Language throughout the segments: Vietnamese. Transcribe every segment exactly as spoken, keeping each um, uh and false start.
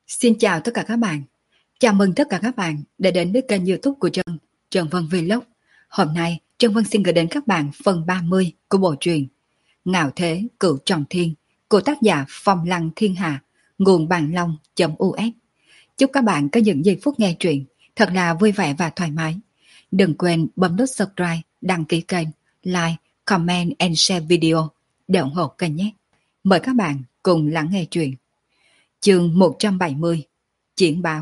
Xin chào tất cả các bạn. Chào mừng tất cả các bạn đã đến với kênh YouTube của Trân, Trân Vân Vlog. Hôm nay, Trân Vân xin gửi đến các bạn phần ba mươi của bộ truyện Ngạo Thế Cửu Trọng Thiên của tác giả Phong Lăng Thiên Hạ, nguồn bàn long.us. Chúc các bạn có những giây phút nghe truyện thật là vui vẻ và thoải mái. Đừng quên bấm nút subscribe, đăng ký kênh, like, comment and share video để ủng hộ kênh nhé. Mời các bạn cùng lắng nghe truyện. Chương một trăm bảy mươi. Triển báo.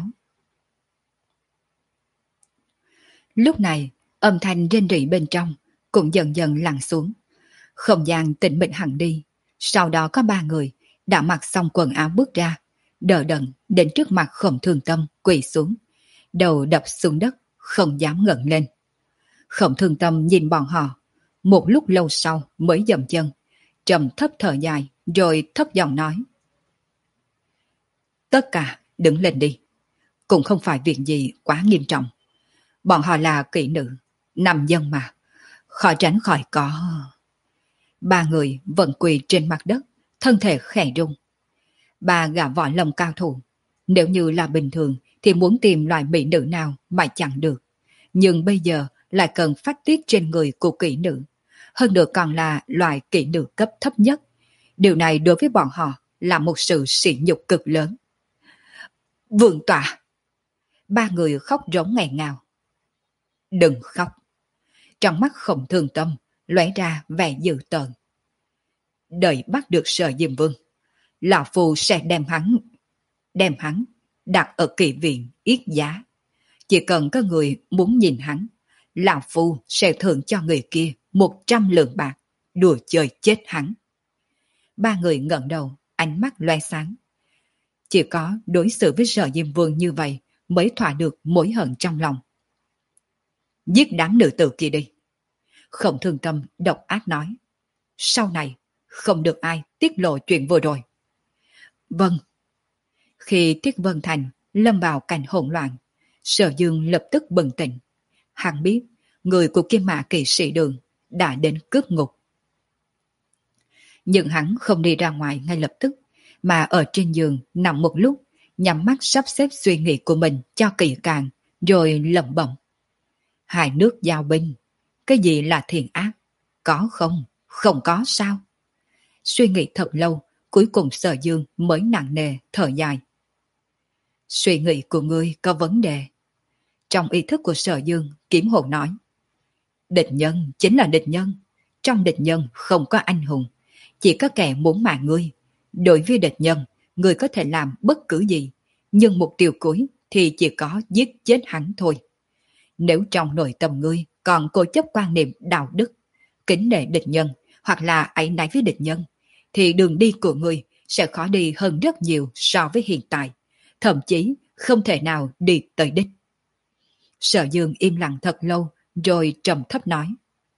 Lúc này, âm thanh rên rỉ bên trong cũng dần dần lắng xuống. Không gian tĩnh mịch hẳn đi. Sau đó có ba người đã mặc xong quần áo bước ra, đỡ đẫn đến trước mặt Khổng Thường Tâm quỳ xuống, đầu đập xuống đất, không dám ngẩng lên. Khổng Thường Tâm nhìn bọn họ, một lúc lâu sau mới dậm chân, trầm thấp thở dài, rồi thấp giọng nói: Tất cả đứng lên đi. Cũng không phải việc gì quá nghiêm trọng. Bọn họ là kỹ nữ, nam dân mà, khó tránh khỏi có. Ba người vẫn quỳ trên mặt đất, thân thể khẽ rung. Ba gã võ lâm cao thủ, nếu như là bình thường thì muốn tìm loại mỹ nữ nào mà chẳng được. Nhưng bây giờ lại cần phát tiết trên người của kỹ nữ. Hơn nữa còn là loại kỹ nữ cấp thấp nhất. Điều này đối với bọn họ là một sự sỉ nhục cực lớn. Vương tọa! Ba người khóc rống nghẹn ngào. Đừng khóc. Trong mắt Khổng Thường Tâm lóe ra vẻ dữ tợn. Đợi bắt được Sở Diêm Vương, lão phu sẽ đem hắn đem hắn đặt ở kỵ viện yết giá. Chỉ cần có người muốn nhìn hắn, lão phu sẽ thưởng cho người kia một trăm lượng bạc, đùa chơi chết hắn. Ba người ngẩng đầu, ánh mắt loe sáng. Chỉ có đối xử với Sở Diêm Vương như vậy mới thỏa được mối hận trong lòng. Giết đám nữ tử kia đi. Khổng Thường Tâm độc ác nói. Sau này không được ai tiết lộ chuyện vừa rồi. Vâng. Khi Tiết Vân Thành lâm vào cảnh hỗn loạn, Sở Dương lập tức bừng tỉnh. Hắn biết người của Kim Mã Kỵ Sĩ Đường đã đến cướp ngục. Nhưng hắn không đi ra ngoài ngay lập tức, mà ở trên giường nằm một lúc, nhắm mắt sắp xếp suy nghĩ của mình cho kỹ càng, rồi lẩm bẩm. Hai nước giao binh, cái gì là thiện ác? Có không? Không có sao? Suy nghĩ thật lâu, cuối cùng Sở Dương mới nặng nề thở dài. Suy nghĩ của ngươi có vấn đề. Trong ý thức của Sở Dương, Kiếm Hồn nói. Địch nhân chính là địch nhân. Trong địch nhân không có anh hùng, chỉ có kẻ muốn mạng ngươi. Đối với địch nhân, ngươi có thể làm bất cứ gì, nhưng mục tiêu cuối thì chỉ có giết chết hắn thôi. Nếu trong nội tâm ngươi còn cố chấp quan niệm đạo đức, kính nể địch nhân hoặc là áy náy với địch nhân, thì đường đi của ngươi sẽ khó đi hơn rất nhiều so với hiện tại, thậm chí không thể nào đi tới đích. Sở Dương im lặng thật lâu, rồi trầm thấp nói.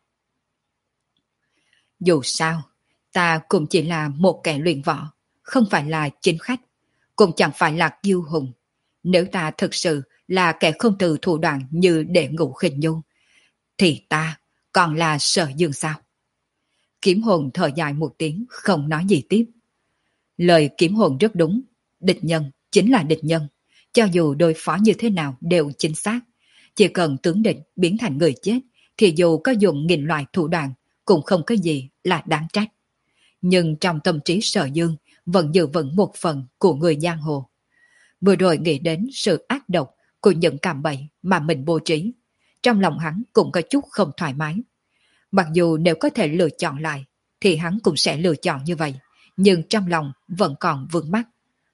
Dù sao, ta cũng chỉ là một kẻ luyện võ, không phải là chính khách, cũng chẳng phải là kiêu hùng. Nếu ta thực sự là kẻ không từ thủ đoạn như Đệ Ngũ Khinh Nhu, thì ta còn là Sở Dương sao? Kiếm Hồn thở dài một tiếng, không nói gì tiếp. Lời Kiếm Hồn rất đúng, địch nhân chính là địch nhân, cho dù đối phó như thế nào đều chính xác. Chỉ cần tướng địch biến thành người chết, thì dù có dùng nghìn loại thủ đoạn cũng không có gì là đáng trách. Nhưng trong tâm trí Sở Dương vẫn giữ vững một phần của người giang hồ. Vừa rồi nghĩ đến sự ác độc của những cạm bẫy mà mình bố trí, trong lòng hắn cũng có chút không thoải mái. Mặc dù nếu có thể lựa chọn lại, thì hắn cũng sẽ lựa chọn như vậy, nhưng trong lòng vẫn còn vướng mắc.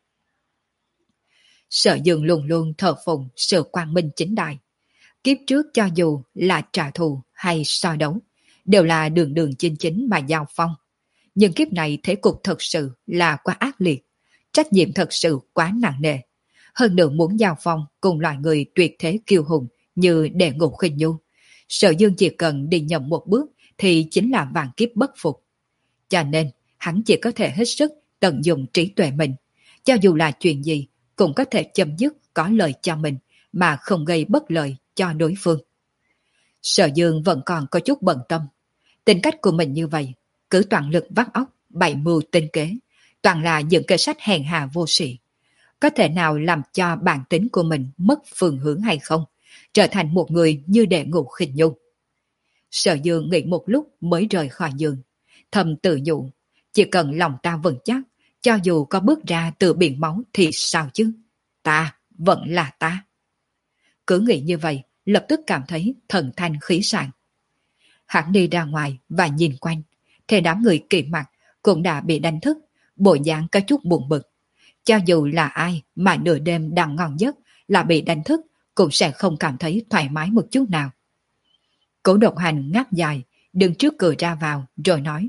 Sở Dương luôn luôn thờ phụng sự quang minh chính đại. Kiếp trước cho dù là trả thù hay so đấu, đều là đường đường chính chính mà giao phong. Nhưng kiếp này thế cục thật sự là quá ác liệt, trách nhiệm thật sự quá nặng nề. Hơn nữa muốn giao phong cùng loại người tuyệt thế kiêu hùng như Đệ Ngũ Khinh Nhu, Sở Dương chỉ cần đi nhầm một bước thì chính là vạn kiếp bất phục. Cho nên hắn chỉ có thể hết sức tận dụng trí tuệ mình, cho dù là chuyện gì cũng có thể chấm dứt có lợi cho mình mà không gây bất lợi cho đối phương. Sở Dương vẫn còn có chút bận tâm. Tính cách của mình như vậy, cứ toàn lực vắt óc, bày mưu tinh kế, toàn là những kẻ sách hèn hạ vô sĩ. có thể nào làm cho bản tính của mình mất phương hướng hay không, trở thành một người như đệ ngũ khinh nhung. Sở Dương nghĩ một lúc mới rời khỏi giường, thầm tự nhủ, chỉ cần lòng ta vững chắc, cho dù có bước ra từ biển máu thì sao chứ, ta vẫn là ta. Cứ nghĩ như vậy, lập tức cảm thấy thần thanh khí sảng. Hắn đi ra ngoài và nhìn quanh, thì đám người kỵ mặt cũng đã bị đánh thức, bộ dáng có chút buồn bực. Cho dù là ai mà nửa đêm đang ngon giấc là bị đánh thức, cũng sẽ không cảm thấy thoải mái một chút nào. Cố Độc Hành ngáp dài, đứng trước cửa ra vào, rồi nói.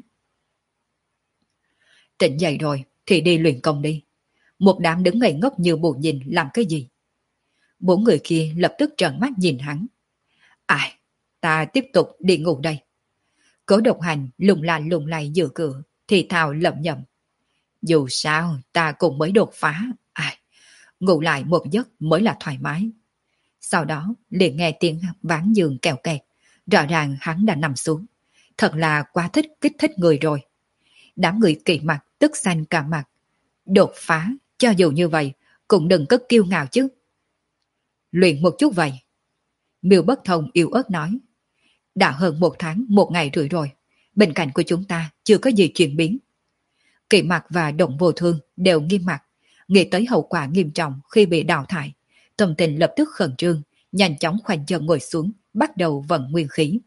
Tỉnh dậy rồi, thì đi luyện công đi. Một đám đứng ngây ngốc như bù nhìn làm cái gì? Bốn người kia lập tức trợn mắt nhìn hắn. Ai, ta tiếp tục đi ngủ đây. Cố Độc Hành lùng la lùng lay giữa cửa, thì thào lẩm nhẩm. Dù sao, ta cũng mới đột phá. Ai, ngủ lại một giấc mới là thoải mái. Sau đó, liền nghe tiếng ván giường kèo kẹt. Rõ ràng hắn đã nằm xuống. Thật là quá thích kích thích người rồi. Đám người kỵ mặt tức xanh cả mặt. Đột phá, cho dù như vậy, cũng đừng có kiêu ngạo chứ. Luyện một chút vậy. Miêu Bất Thông yếu ớt nói. Đã hơn một tháng, một ngày rưỡi rồi. Bên cạnh của chúng ta chưa có gì chuyển biến. Kỵ mặt và Động Vô Thương đều nghiêm mặt. Nghĩ tới hậu quả nghiêm trọng khi bị đào thải. Tâm tình lập tức khẩn trương, nhanh chóng khoanh chân ngồi xuống, bắt đầu vận nguyên khí.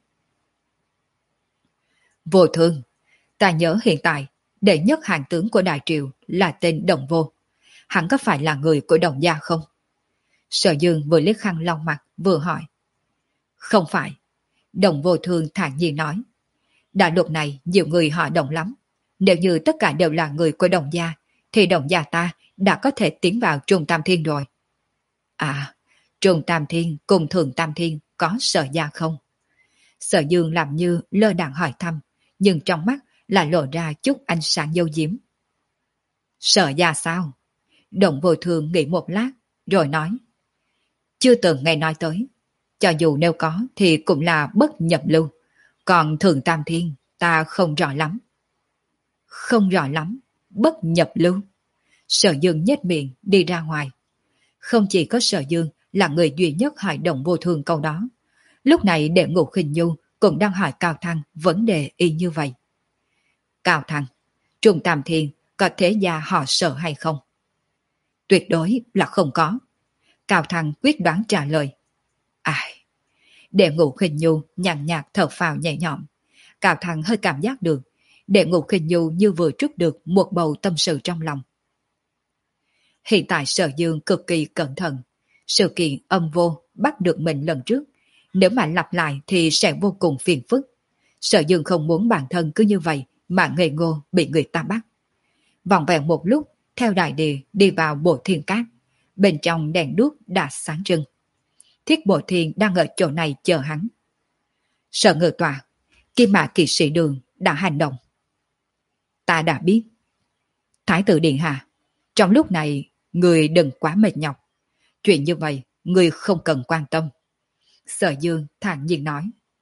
Vô Thương, ta nhớ hiện tại, đệ nhất hàng tướng của Đại Triều là tên Đồng Vô. Hắn có phải là người của Đồng gia không? Sở Dương vừa liếc khăn lau mặt, vừa hỏi. Không phải. Đồng Vô Thương thản nhiên nói. Đại lục này nhiều người họ Đồng lắm. Nếu như tất cả đều là người của Đồng gia, thì Đồng gia ta đã có thể tiến vào Trung Tam Thiên rồi. À, Trung Tam Thiên cùng Thường Tam Thiên có Sở gia không? Sở Dương làm như lơ đãng hỏi thăm, nhưng trong mắt là lộ ra chút ánh sáng dâu diếm. Sở gia sao? Đồng Vô Thương nghĩ một lát, rồi nói. Chưa từng nghe nói tới. Cho dù nếu có thì cũng là bất nhập lưu. Còn Thường Tam Thiên ta không rõ lắm. Không rõ lắm, bất nhập lưu. Sở Dương nhếch miệng đi ra ngoài. Không chỉ có Sở Dương là người duy nhất hỏi Đồng Vô Thương câu đó. Lúc này đệ ngũ khinh nhu cũng đang hỏi Cao Thăng vấn đề y như vậy. Cao Thăng, Trung Tam Thiên có thế gia họ Sở hay không? Tuyệt đối là không có. Cao Thăng quyết đoán trả lời. Ai? Đệ ngũ khinh nhu nhàn nhạt thở phào nhẹ nhõm. Cao Thăng hơi cảm giác được đệ ngũ khinh nhu như vừa trút được một bầu tâm sự trong lòng. Hiện tại Sở Dương cực kỳ cẩn thận. Sự kiện âm vô bắt được mình lần trước, nếu mà lặp lại thì sẽ vô cùng phiền phức. Sở Dương không muốn bản thân cứ như vậy mà ngây ngô bị người ta bắt. Vòng vèo một lúc, theo đại địa đi vào Bộ Thiên Cát. Bên trong đèn đuốc đã sáng trưng. Thiết Bộ Thiên đang ở chỗ này chờ hắn. Sở Ngự Tọa, Kim Mã Kỵ Sĩ Đường đã hành động. Ta đã biết. Thái tử Điện Hạ, trong lúc này người đừng quá mệt nhọc. Chuyện như vậy người không cần quan tâm. Sở Dương thản nhiên nói.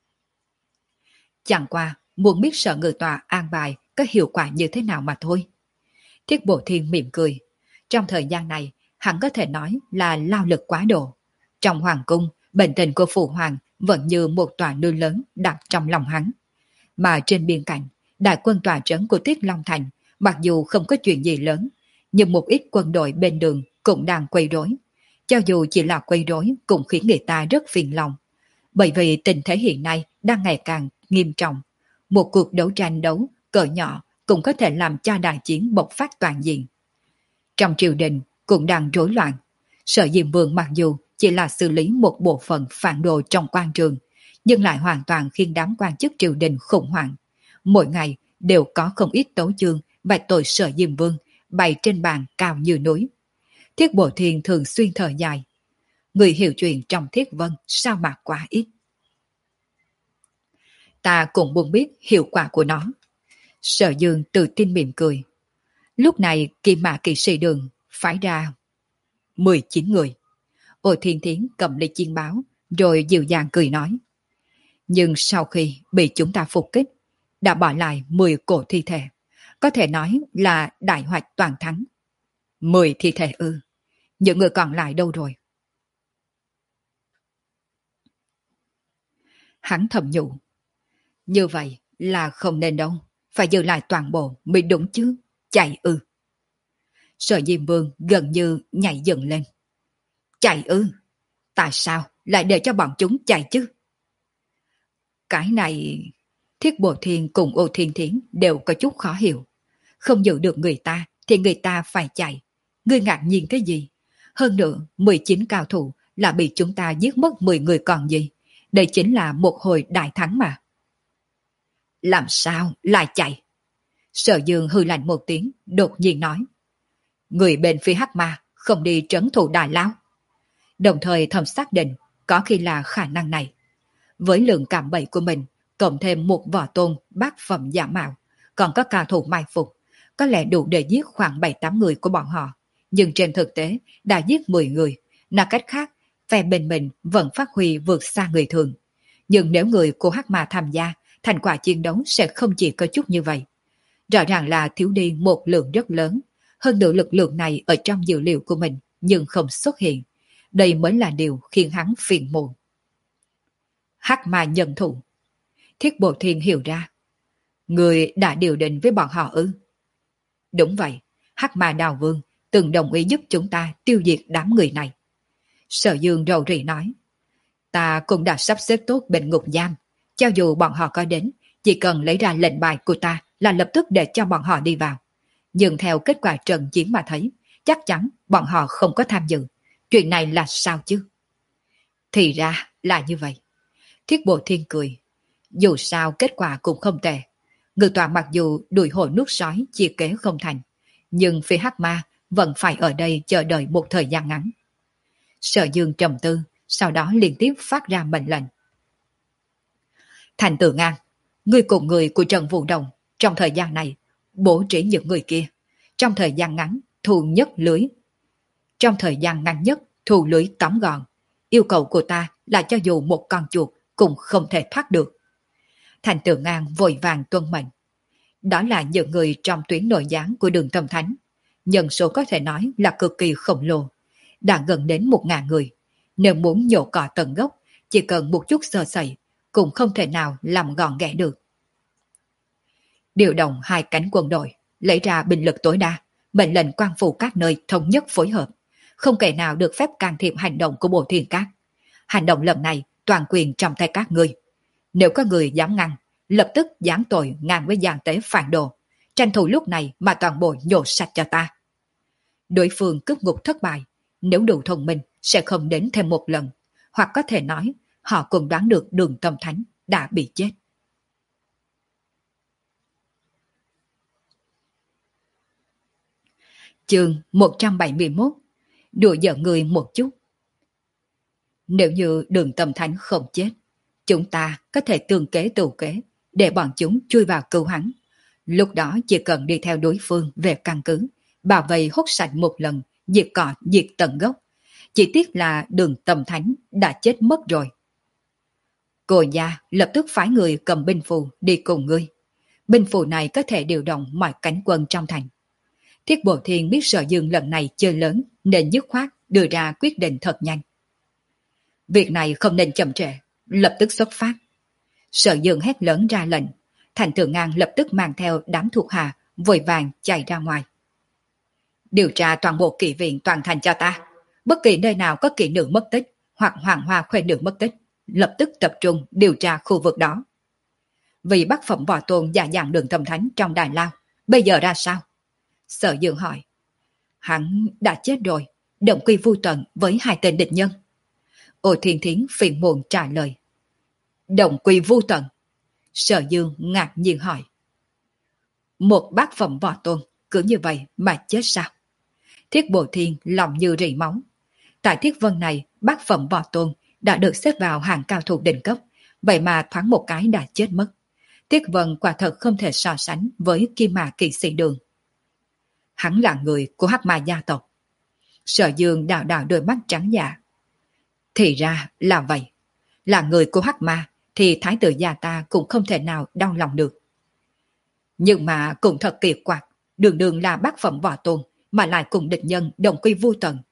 Chẳng qua muốn biết Sở Ngự Tọa an bài có hiệu quả như thế nào mà thôi. Thiết Bộ Thiên mỉm cười. Trong thời gian này hắn có thể nói là lao lực quá độ. Trong hoàng cung, bệnh tình của Phụ Hoàng vẫn như một tòa núi lớn đặt trong lòng hắn. Mà trên biên cảnh, đại quân tòa trấn của Tiết Long Thành, mặc dù không có chuyện gì lớn, nhưng một ít quân đội bên đường cũng đang quấy rối. Cho dù chỉ là quấy rối cũng khiến người ta rất phiền lòng. Bởi vì tình thế hiện nay đang ngày càng nghiêm trọng. Một cuộc đấu tranh đấu cỡ nhỏ cũng có thể làm cho đại chiến bộc phát toàn diện. Trong triều đình cũng đang rối loạn. Sở Diêm Vương mặc dù chỉ là xử lý một bộ phận phản đồ trong quan trường, nhưng lại hoàn toàn khiến đám quan chức triều đình khủng hoảng. Mỗi ngày đều có không ít tấu chương và tội Sở Diêm Vương bày trên bàn cao như núi. Thiết Bộ Thiên thường xuyên thở dài. Người hiểu chuyện trong Thiết Vân sao mà quá ít. Ta cũng muốn biết hiệu quả của nó. Sở Dương tự tin mỉm cười. Lúc này Kim Mã Kỵ Sĩ Đường phái ra mười chín người. Ô Thiên Thiến cầm lấy chiên báo, rồi dịu dàng cười nói. Nhưng sau khi bị chúng ta phục kích, đã bỏ lại mười cổ thi thể. Có thể nói là đại hoạch toàn thắng. mười thi thể ư. Những người còn lại đâu rồi? Hắn thầm nhủ. Như vậy là không nên đâu. Phải giữ lại toàn bộ mới đúng chứ. Chạy ư. Sở Diêm Vương gần như nhảy dựng lên. Chạy ư? Tại sao lại để cho bọn chúng chạy chứ? Cái này... Thiết Bộ Thiên cùng Ô Thiên Thiến đều có chút khó hiểu. Không giữ được người ta thì người ta phải chạy. Ngươi ngạc nhiên cái gì? Hơn nữa, mười chín cao thủ là bị chúng ta giết mất mười người còn gì. Đây chính là một hồi đại thắng mà. Làm sao lại chạy? Sở Dương hư lạnh một tiếng, đột nhiên nói. Người bên phía Hắc Ma không đi trấn thủ Đại Lao. Đồng thời thầm xác định có khi là khả năng này. Với lượng cảm bậy của mình, cộng thêm một võ tôn bát phẩm giả mạo, còn có cao thủ mai phục, có lẽ đủ để giết khoảng bảy tám người của bọn họ. Nhưng trên thực tế đã giết mười người, nói cách khác, phe bên mình vẫn phát huy vượt xa người thường. Nhưng nếu người của Hắc Ma tham gia, thành quả chiến đấu sẽ không chỉ có chút như vậy. Rõ ràng là thiếu đi một lượng rất lớn, hơn nữa lực lượng này ở trong dữ liệu của mình nhưng không xuất hiện. Đây mới là điều khiến hắn phiền muộn. Hắc Ma nhận thụ. Thiết Bộ Thiên hiểu ra. Người đã điều định với bọn họ ư? Đúng vậy, Hắc Ma Đào Vương từng đồng ý giúp chúng ta tiêu diệt đám người này. Sở Dương rầu rĩ nói. Ta cũng đã sắp xếp tốt bên ngục giam. Cho dù bọn họ có đến, chỉ cần lấy ra lệnh bài của ta là lập tức để cho bọn họ đi vào. Nhưng theo kết quả trận chiến mà thấy, chắc chắn bọn họ không có tham dự. Chuyện này là sao chứ? Thì ra là như vậy. Thiết Bộ Thiên cười. Dù sao kết quả cũng không tệ. Ngự tọa mặc dù đuổi hổ nuốt sói chia kế không thành, nhưng phía Hắc Ma vẫn phải ở đây chờ đợi một thời gian ngắn. Sở Dương trầm tư, sau đó liên tiếp phát ra mệnh lệnh. Thành Tử Ngang, ngươi cùng người của Trần Vũ Đồng trong thời gian này bố trí những người kia. Trong thời gian ngắn thu nhất lưới. Trong thời gian ngắn nhất thu lưới tóm gọn. Yêu cầu của ta là cho dù một con chuột cũng không thể thoát được. Thành Tử Ngang vội vàng tuân mệnh. Đó là những người trong tuyến nội gián của Đường Tâm Thánh. Nhân số có thể nói là cực kỳ khổng lồ. Đã gần đến một ngàn người. Nếu muốn nhổ cỏ tận gốc, chỉ cần một chút sơ sẩy, cũng không thể nào làm gọn ghẽ được. Điều động hai cánh quân đội, lấy ra binh lực tối đa, mệnh lệnh quan phủ các nơi thống nhất phối hợp. Không kẻ nào được phép can thiệp hành động của Bộ Thiên Các. Hành động lần này toàn quyền trong tay các ngươi. Nếu có người dám ngăn, lập tức giáng tội ngang với gian tế phản đồ, tranh thủ lúc này mà toàn bộ nhổ sạch cho ta. Đối phương cướp ngục thất bại, nếu đủ thông minh sẽ không đến thêm một lần, hoặc có thể nói họ cũng đoán được Đường Tâm Thánh đã bị chết. Chương một trăm bảy mươi mốt. Đùa giỡn người một chút. Nếu như Đường Tâm Thánh không chết, chúng ta có thể tương kế tù kế để bọn chúng chui vào cứu hắn. Lúc đó chỉ cần đi theo đối phương về căn cứ, bảo vệ hút sạch một lần, diệt cỏ diệt tận gốc. Chỉ tiếc là Đường Tâm Thánh đã chết mất rồi. Cô gia lập tức phái người cầm binh phù đi cùng ngươi. Binh phù này có thể điều động mọi cánh quân trong thành. Thiết Bộ Thiên biết Sở Dương lần này chơi lớn nên dứt khoát đưa ra quyết định thật nhanh. Việc này không nên chậm trễ, lập tức xuất phát. Sở Dương hét lớn ra lệnh, Thành Tử Ngang lập tức mang theo đám thuộc hạ vội vàng chạy ra ngoài. Điều tra toàn bộ kỵ viện toàn thành cho ta. Bất kỳ nơi nào có kỵ nữ mất tích hoặc hoàng hoa khuê nữ mất tích, lập tức tập trung điều tra khu vực đó. Vì bác phẩm võ tôn giả dạng Đường Tâm Thánh trong Đại Lao, bây giờ ra sao? Sở Dương hỏi. Hắn đã chết rồi, động quy vu tận với hai tên địch nhân. Ô Thiên Thiến phiền muộn trả lời. Động quy vu tận? Sở Dương ngạc nhiên hỏi. Một bác phẩm võ tôn cứ như vậy mà chết sao? Thiết Bộ Thiên lòng như rỉ máu. Tại Thiết Vân này, bác phẩm võ tôn đã được xếp vào hàng cao thủ đỉnh cấp, vậy mà thoáng một cái đã chết mất. Thiết Vân quả thật không thể so sánh với Kim Mã Kỵ Sĩ Đường. Hắn là người của Hắc Ma gia tộc. Sở Dương đảo đảo đôi mắt trắng dạ. Thì ra là vậy. Là người của Hắc Ma thì thái tử gia ta cũng không thể nào đau lòng được. Nhưng mà cũng thật kỳ quặc, đường đường là bác phẩm võ tôn mà lại cùng địch nhân đồng quy vu tận.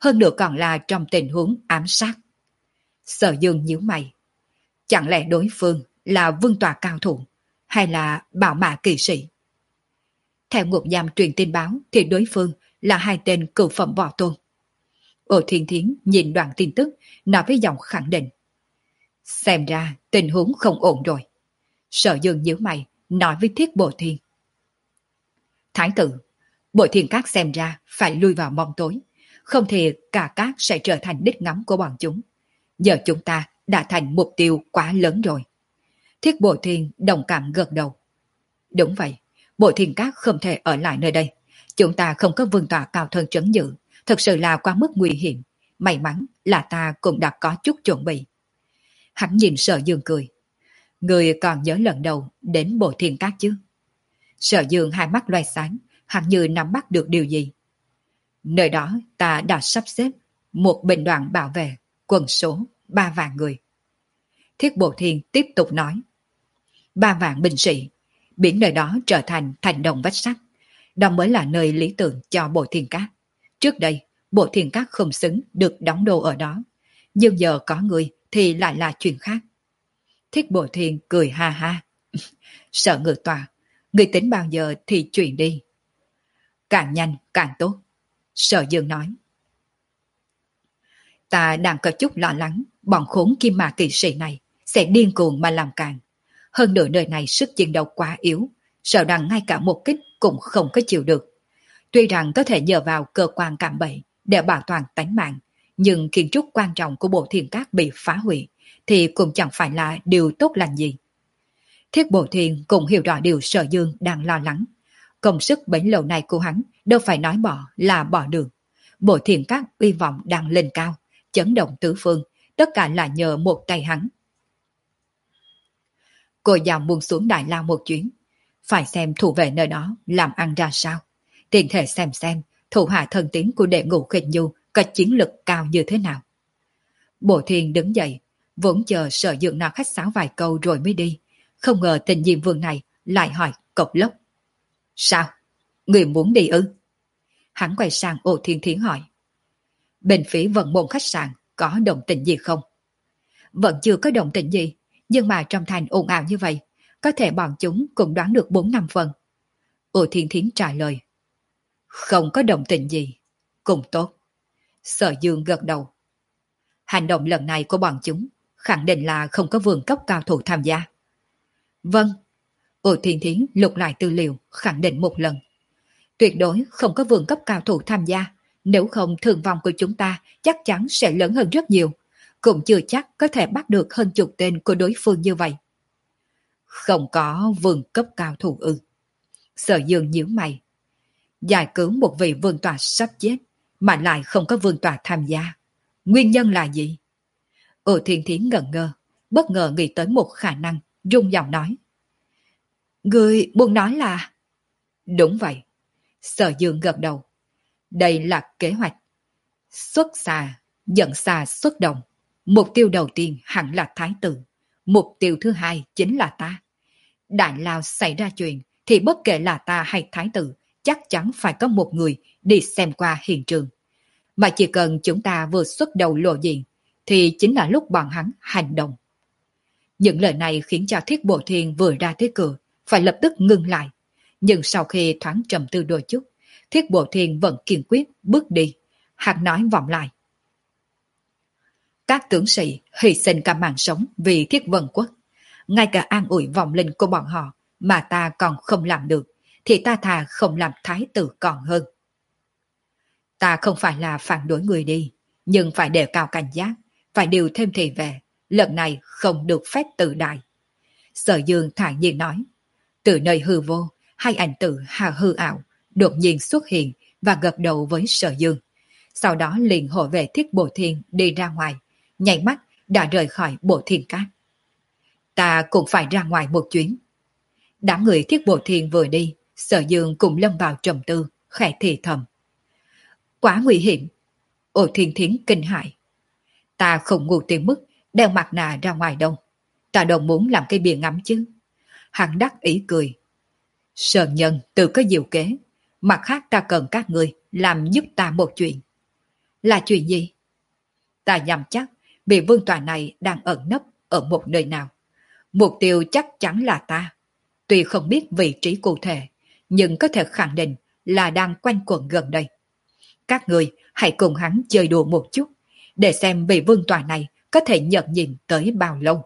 hơn nữa còn là trong tình huống ám sát. Sở Dương nhíu mày. Chẳng lẽ đối phương là vương tòa cao thủ, hay là bảo mã kỳ sĩ? Theo ngục giam truyền tin báo thì đối phương là hai tên cửu phẩm võ tôn. Ô Thiên Thiến nhìn đoạn tin tức, nói với giọng khẳng định. Xem ra tình huống không ổn rồi. Sở Dương nhíu mày, nói với Thiết Bộ Thiên. Thái tử, Bộ Thiên Các xem ra phải lui vào bóng tối, không thì cả các sẽ trở thành đích ngắm của bọn chúng. Giờ chúng ta đã thành mục tiêu quá lớn rồi. Thiết Bộ Thiên đồng cảm gật đầu. Đúng vậy, Bộ Thiên Các không thể ở lại nơi đây. Chúng ta không có vương tọa cao thân trấn giữ, thật sự là quá mức nguy hiểm. May mắn là ta cũng đã có chút chuẩn bị. Hắn nhìn Sở Dương cười. Người còn nhớ lần đầu đến Bộ Thiên Các chứ? Sở Dương hai mắt loay sáng, hắn như nắm bắt được điều gì. Nơi đó ta đã sắp xếp một binh đoàn bảo vệ, quân số ba vạn người. Thiết Bộ Thiên tiếp tục nói. Ba vạn binh sĩ, biến nơi đó trở thành thành đồng vách sắt. Đó mới là nơi lý tưởng cho Bộ Thiên Các. Trước đây, Bộ Thiên Các không xứng được đóng đô ở đó. Nhưng giờ có người thì lại là chuyện khác. Thiết Bộ Thiên cười ha ha. Sợ ngự tòa, người tính bao giờ thì chuyển đi. Càng nhanh càng tốt. Sở Dương nói. Ta đang có chút lo lắng bọn khốn kim mà kỳ sĩ này sẽ điên cuồng mà làm càng. Hơn nữa nơi này sức chiến đấu quá yếu, sợ rằng ngay cả một kích cũng không có chịu được. Tuy rằng có thể nhờ vào cơ quan cạm bẫy để bảo toàn tánh mạng, nhưng kiến trúc quan trọng của Bộ Thiên Các bị phá hủy thì cũng chẳng phải là điều tốt lành gì. Thiết Bộ Thiên cũng hiểu rõ điều Sở Dương đang lo lắng. Công sức bấy lâu nay của hắn đâu phải nói bỏ là bỏ được. Bộ Thiên Các uy vọng đang lên cao, chấn động tứ phương, tất cả là nhờ một tay hắn. Cô giàu muốn xuống Đại Lao một chuyến, phải xem thủ vệ nơi đó làm ăn ra sao. Tiện thể xem xem thủ hạ thân tín của đệ ngũ Khinh Nhu có chiến lực cao như thế nào. Bộ Thiên đứng dậy, vốn chờ Sở Dương nào khách sáo vài câu rồi mới đi. Không ngờ tình Diêm Vương này lại hỏi cộc lốc. Sao? Người muốn đi ư? Hắn quay sang Ô Thiên Thiến hỏi. Bên phía vận môn khách sạn có động tĩnh gì không? Vẫn chưa có động tĩnh gì, nhưng mà trong thành ồn ào như vậy, có thể bọn chúng cũng đoán được bốn năm phần. Ô Thiên Thiến trả lời. Không có động tĩnh gì. Cũng tốt. Sở Dương gật đầu. Hành động lần này của bọn chúng khẳng định là không có vườn cấp cao thủ tham gia. Vâng. Ô Thiên Thiến lục lại tư liệu khẳng định một lần. Tuyệt đối không có vườn cấp cao thủ tham gia, nếu không thương vong của chúng ta chắc chắn sẽ lớn hơn rất nhiều, cũng chưa chắc có thể bắt được hơn chục tên của đối phương như vậy. Không có vườn cấp cao thủ ư? Sở Dương nhíu mày. Giải cứu một vị vương tọa sắp chết mà lại không có vương tọa tham gia, nguyên nhân là gì? Ô Thiên Thiến ngẩn ngơ, bất ngờ nghĩ tới một khả năng, rung giọng nói. Người muốn nói là... Đúng vậy. Sở Dương gật đầu. Đây là kế hoạch. Xuất xà, dẫn xà xuất động. Mục tiêu đầu tiên hẳn là Thái tử. Mục tiêu thứ hai chính là ta. Đại Lao xảy ra chuyện thì bất kể là ta hay Thái tử, chắc chắn phải có một người đi xem qua hiện trường. Mà chỉ cần chúng ta vừa xuất đầu lộ diện, thì chính là lúc bọn hắn hành động. Những lời này khiến cho Thiết Bộ Thiên vừa ra tới cửa, phải lập tức ngưng lại. Nhưng sau khi thoáng trầm tư đôi chút, Thiết Bộ Thiên vẫn kiên quyết bước đi. Hắn nói vọng lại. Các tướng sĩ hy sinh cả mạng sống vì Thiết Vân Quốc. Ngay cả an ủi vọng linh của bọn họ mà ta còn không làm được, thì ta thà không làm thái tử còn hơn. Ta không phải là phản đối người đi, nhưng phải đề cao cảnh giác, phải điều thêm thị về, lần này không được phép tự đại. Sở Dương thản nhiên nói. Từ nơi hư vô, hai ảnh tử hà hư ảo đột nhiên xuất hiện và gật đầu với Sở Dương. Sau đó liền hộ vệ Thiết Bộ Thiên đi ra ngoài, nhảy mắt đã rời khỏi Bộ Thiên Các. Ta cũng phải ra ngoài một chuyến. Đám người Thiết Bộ Thiên vừa đi, Sở Dương cùng lâm vào trầm tư, khẽ thì thầm. Quá nguy hiểm. Ô Thiên Thiến kinh hãi. Ta không ngu tới mức đeo mặt nạ ra ngoài đâu. Ta đâu muốn làm cái bìa ngắm chứ. Hắn đắc ý cười. Sơn nhân tự có diệu kế. Mặt khác ta cần các người làm giúp ta một chuyện. Là chuyện gì? Ta nhầm chắc vị vương tọa này đang ẩn nấp ở một nơi nào. Mục tiêu chắc chắn là ta. Tuy không biết vị trí cụ thể, nhưng có thể khẳng định là đang quanh quẩn gần đây. Các người hãy cùng hắn chơi đùa một chút, để xem vị vương tọa này có thể nhận nhìn tới bao lâu.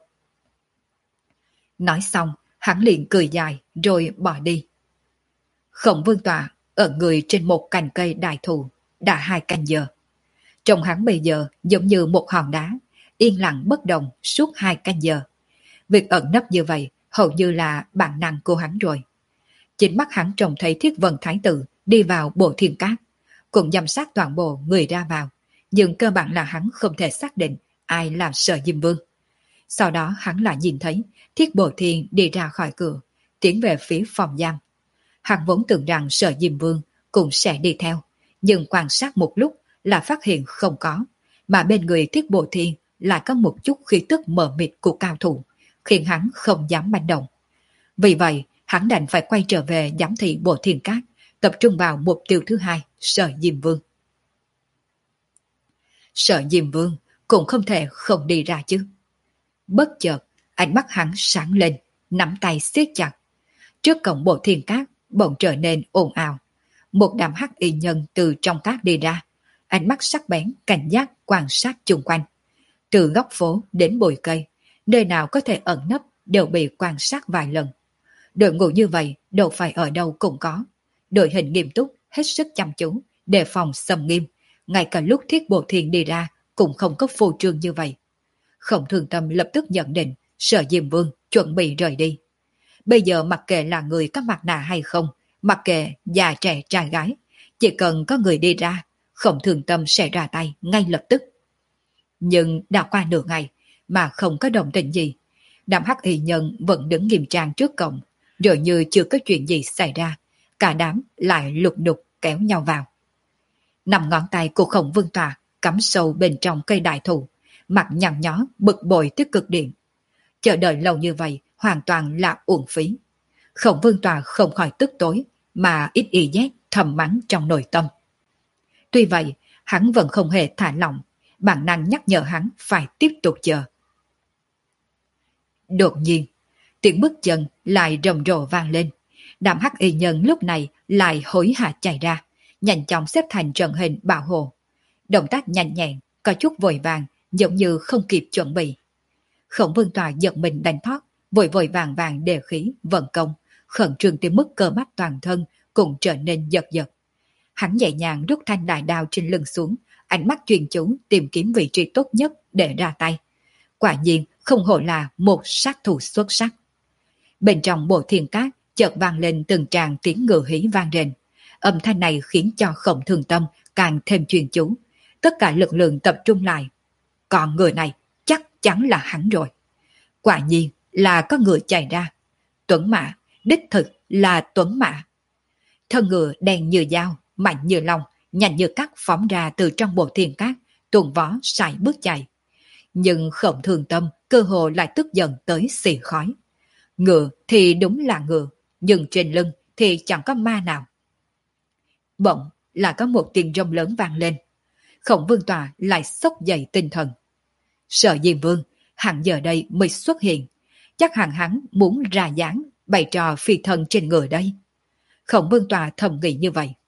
Nói xong, hắn liền cười dài rồi bỏ đi. Khổng vương tọa ở người trên một cành cây đại thụ đã hai canh giờ. Trông hắn bây giờ giống như một hòn đá, yên lặng bất động suốt hai canh giờ. Việc ẩn nấp như vậy hầu như là bản năng của hắn rồi. Chính mắt hắn trông thấy Thiết Vân Thái Tử đi vào bộ thiên cát, cũng giám sát toàn bộ người ra vào, nhưng cơ bản là hắn không thể xác định ai làm Sở Diêm Vương. Sau đó hắn lại nhìn thấy Thiết Bộ Thiên đi ra khỏi cửa, tiến về phía phòng giam. Hắn vốn tưởng rằng Sở Diêm Vương cũng sẽ đi theo, nhưng quan sát một lúc là phát hiện không có, mà bên người Thiết Bộ Thiên lại có một chút khí tức mờ mịt của cao thủ, khiến hắn không dám manh động. Vì vậy, hắn đành phải quay trở về giám thị bộ thiên cát, tập trung vào mục tiêu thứ hai, Sở Diêm Vương. Sở Diêm Vương cũng không thể không đi ra chứ. Bất chợt, ánh mắt hắn sáng lên, nắm tay siết chặt. Trước cổng bộ thiên cát bỗng trở nên ồn ào. Một đám hắc y nhân từ trong cát đi ra, ánh mắt sắc bén cảnh giác quan sát chung quanh. Từ góc phố đến bụi cây, nơi nào có thể ẩn nấp đều bị quan sát vài lần. Đội ngũ như vậy đâu phải ở đâu cũng có. Đội hình nghiêm túc, hết sức chăm chú, đề phòng xâm nghiêm. Ngay cả lúc Thiết Bộ Thiên đi ra cũng không có phô trương như vậy. Khổng Thường Tâm lập tức nhận định Sở Diêm Vương chuẩn bị rời đi. Bây giờ mặc kệ là người có mặt nạ hay không, mặc kệ già trẻ trai gái, chỉ cần có người đi ra, Khổng Thường Tâm sẽ ra tay ngay lập tức. Nhưng đã qua nửa ngày mà không có động tĩnh gì. Đám hắc y nhân vẫn đứng nghiêm trang trước cổng, rồi như chưa có chuyện gì xảy ra, cả đám lại lục đục kéo nhau vào. Năm ngón tay của Khổng Vương Tọa cắm sâu bên trong cây đại thụ, mặt nhăn nhó bực bội tới cực điểm. Chờ đợi lâu như vậy hoàn toàn là uổng phí. Khổng Vương Tọa không khỏi tức tối, mà ít y giác thầm mắng trong nội tâm. Tuy vậy, hắn vẫn không hề thả lỏng, bản năng nhắc nhở hắn phải tiếp tục chờ. Đột nhiên, tiếng bước chân lại rầm rộ vang lên. Đám hắc y nhân lúc này lại hối hả chạy ra, nhanh chóng xếp thành trận hình bảo hộ. Động tác nhanh nhẹn, có chút vội vàng, giống như không kịp chuẩn bị. Khổng Vương Tọa giật mình đánh thoát, vội vội vàng vàng đề khí, vận công, khẩn trương tới mức cơ bắp toàn thân cũng trở nên giật giật. Hắn nhẹ nhàng rút thanh đại đao trên lưng xuống, ánh mắt chuyên chú tìm kiếm vị trí tốt nhất để ra tay. Quả nhiên không hổ là một sát thủ xuất sắc. Bên trong bộ thiên cát chợt vang lên từng tràng tiếng ngựa hí vang rền. Âm thanh này khiến cho Khổng Thường Tâm càng thêm chuyên chú. Tất cả lực lượng tập trung lại. Còn người này chắc chắn là hắn rồi. Quả nhiên là có người chạy ra. Tuấn Mã, đích thực là Tuấn Mã. Thân ngựa đen như dao, mạnh như long, nhanh như cắt phóng ra từ trong bộ thiên cát, tuần vó sải bước chạy. Nhưng Khổng Thường Tâm cơ hồ lại tức giận tới xì khói. Ngựa thì đúng là ngựa, nhưng trên lưng thì chẳng có ma nào. Bỗng là có một tiếng rông lớn vang lên. Khổng Vương Tọa lại sốc dậy tinh thần. Sở Diêm Vương hẳn giờ đây mới xuất hiện, chắc hẳn hắn muốn ra dáng bày trò phi thân trên ngựa đây. Khổng Vương Tọa thầm nghĩ như vậy.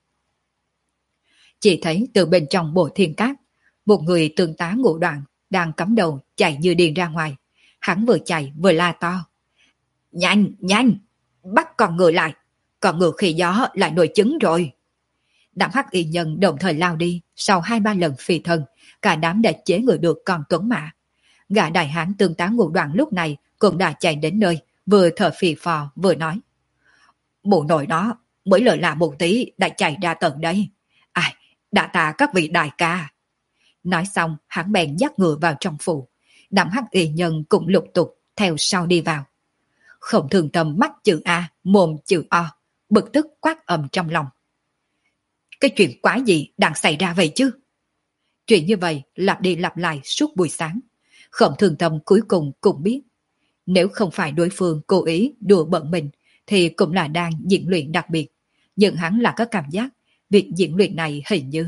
Chỉ thấy từ bên trong bộ thiên cát, một người tương tá ngũ đoạn đang cắm đầu chạy như điên ra ngoài. Hắn vừa chạy vừa la to. Nhanh, nhanh, bắt con ngựa lại, con ngựa khi gió lại nổi trứng rồi. Đám hắc y nhân đồng thời lao đi, sau hai ba lần phi thân, cả đám đã chế ngựa được con Tuấn Mã. Gã đại hán tương tá ngũ đoạn lúc này cũng đã chạy đến nơi, vừa thở phì phò vừa nói. Mụ nội đó, mới lỡ là một tí đã chạy ra tận đây. Ai, đã tạ các vị đại ca. Nói xong, hắn bèn dắt ngựa vào trong phủ. Đám hắc y nhân cũng lục tục theo sau đi vào. Khổng Thường Tâm mắt chữ A, mồm chữ O, bực tức quát ầm trong lòng. Cái chuyện quái gì đang xảy ra vậy chứ? Chuyện như vậy lặp đi lặp lại suốt buổi sáng. Khổng Thường Tâm cuối cùng cũng biết. Nếu không phải đối phương cố ý đùa bận mình, thì cũng là đang diễn luyện đặc biệt. Nhưng hắn là có cảm giác, việc diễn luyện này hình như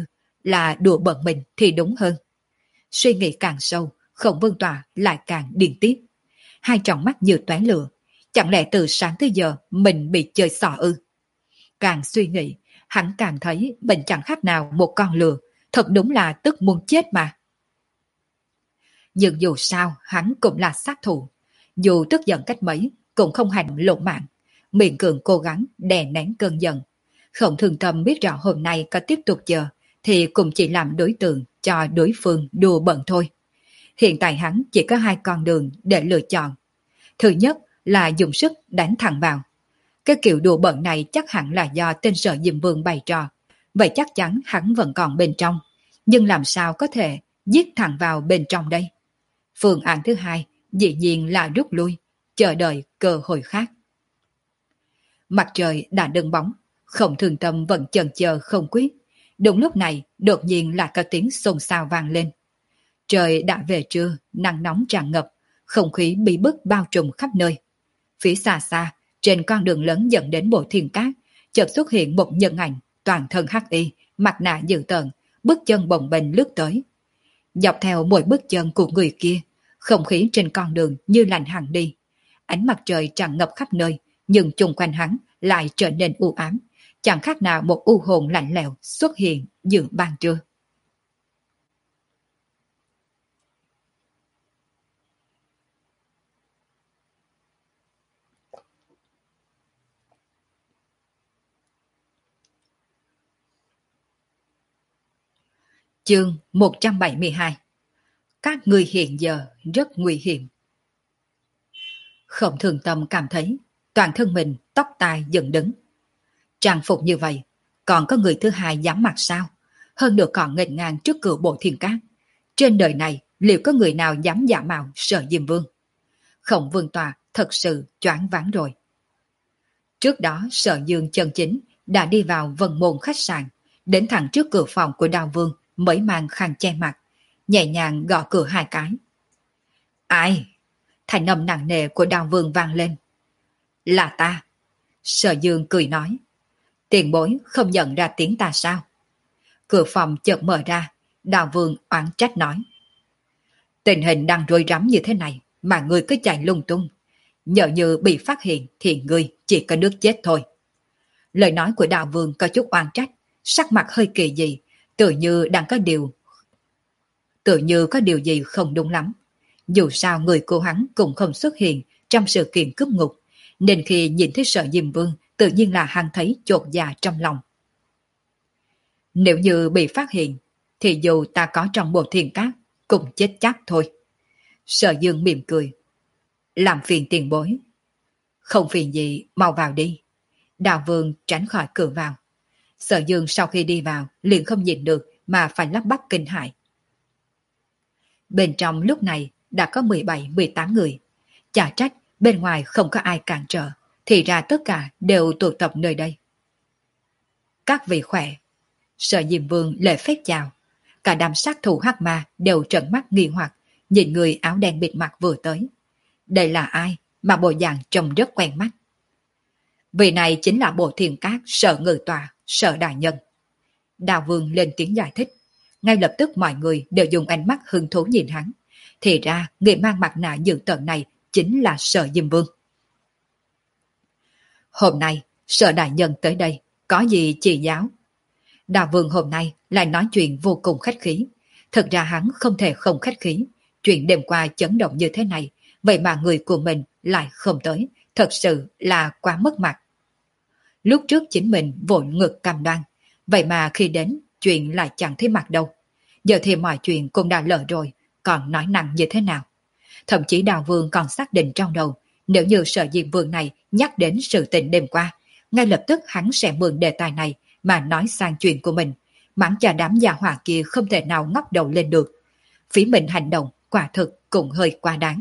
là đùa bận mình thì đúng hơn. Suy nghĩ càng sâu, Khổng Vân Tòa lại càng điên tiết. Hai tròng mắt như tóe lửa. Chẳng lẽ từ sáng tới giờ mình bị chơi xỏ ư? Càng suy nghĩ, hắn càng thấy mình chẳng khác nào một con lừa. Thật đúng là tức muốn chết mà. Nhưng dù sao hắn cũng là sát thủ. Dù tức giận cách mấy cũng không hành lộ mạng. Miệng cường cố gắng đè nén cơn giận. Khổng Thường Tâm biết rõ hôm nay có tiếp tục chờ thì cũng chỉ làm đối tượng cho đối phương đùa bận thôi. Hiện tại hắn chỉ có hai con đường để lựa chọn. Thứ nhất là dùng sức đánh thẳng vào. Cái kiểu đùa bận này chắc hẳn là do tên Sở Diêm Vương bày trò. Vậy chắc chắn hắn vẫn còn bên trong. Nhưng làm sao có thể giết thẳng vào bên trong đây? Phương án thứ hai dĩ nhiên là rút lui, chờ đợi cơ hội khác. Mặt trời đã đứng bóng, Khổng Thường Tâm vẫn chần chờ không quyết. Đúng lúc này, đột nhiên là có tiếng xôn xao vang lên. Trời đã về trưa, nắng nóng tràn ngập, không khí bí bức bao trùm khắp nơi. Phía xa xa, trên con đường lớn dẫn đến Bộ Thiên Cát, chợt xuất hiện một nhân ảnh, toàn thân hắc y, mặt nạ dữ tợn, bước chân bồng bềnh lướt tới. Dọc theo mỗi bước chân của người kia, không khí trên con đường như lạnh hẳn đi. Ánh mặt trời tràn ngập khắp nơi, nhưng chung quanh hắn lại trở nên u ám, chẳng khác nào một u hồn lạnh lẽo xuất hiện giữa ban trưa. Chương một trăm bảy mươi hai. Các người hiện giờ rất nguy hiểm. Khổng Thường Tâm cảm thấy toàn thân mình tóc tai dựng đứng. Trang phục như vậy, còn có người thứ hai dám mặc sao? Hơn nữa còn nghênh ngang trước cửa Bộ Thiên Cát. Trên đời này liệu có người nào dám giả mạo Sở Diêm Vương? Khổng Vương Tòa thật sự choáng váng rồi. Trước đó Sở Dương chân chính đã đi vào Vân Môn khách sạn, đến thẳng trước cửa phòng của Đào Vương mới mang khăn che mặt, nhẹ nhàng gõ cửa hai cái. Ai? Thành âm nặng nề của Đào Vương vang lên. Là ta. Sở Dương cười nói. Tiền bối không nhận ra tiếng ta sao? Cửa phòng chợt mở ra, Đào Vương oán trách nói. Tình hình đang rối rắm như thế này mà ngươi cứ chạy lung tung. Nhỡ như bị phát hiện thì ngươi chỉ có nước chết thôi. Lời nói của Đào Vương có chút oán trách, sắc mặt hơi kỳ dị, tự như đang có điều tự như có điều gì không đúng lắm. Dù sao người của hắn cũng không xuất hiện trong sự kiện cướp ngục, nên khi nhìn thấy Sở Diêm Vương tự nhiên là hắn thấy chột dạ trong lòng. Nếu như bị phát hiện thì dù ta có trong Bộ Thiên Cát cũng chết chắc thôi. Sở Dương mỉm cười. Làm phiền tiền bối. Không phiền gì, mau vào đi. Đào Vương tránh khỏi cửa vào. Sở Dương sau khi đi vào liền không nhìn được mà phải lắp bắp kinh hãi. Bên trong lúc này đã có mười bảy mười tám người. Chả trách bên ngoài không có ai cản trở, thì ra tất cả đều tụ tập nơi đây. Các vị khỏe. Sở Diêm Vương lễ phép chào. Cả đám sát thủ hắc ma đều trợn mắt nghi hoặc nhìn người áo đen bịt mặt vừa tới. Đây là ai mà bộ dạng trông rất quen mắt? Vị này chính là Bộ Thiên Cát Sở Ngự Tòa, Sở Đại Nhân. Đào Vương lên tiếng giải thích. Ngay lập tức mọi người đều dùng ánh mắt hứng thú nhìn hắn. Thì ra người mang mặt nạ dữ tợn này chính là Sở Diêm Vương. Hôm nay Sở Đại Nhân tới đây có gì chỉ giáo? Đào Vương hôm nay lại nói chuyện vô cùng khách khí. Thật ra hắn không thể không khách khí. Chuyện đêm qua chấn động như thế này, vậy mà người của mình lại không tới, thật sự là quá mất mặt. Lúc trước chính mình vội ngực cam đoan, vậy mà khi đến chuyện lại chẳng thấy mặt đâu. Giờ thì mọi chuyện cũng đã lỡ rồi, còn nói nặng như thế nào? Thậm chí Đào Vương còn xác định trong đầu, nếu như Sở Diêm Vương này nhắc đến sự tình đêm qua, ngay lập tức hắn sẽ mượn đề tài này mà nói sang chuyện của mình, mắng cho đám gia hỏa kia không thể nào ngóc đầu lên được. Phí mình hành động quả thực cũng hơi quá đáng.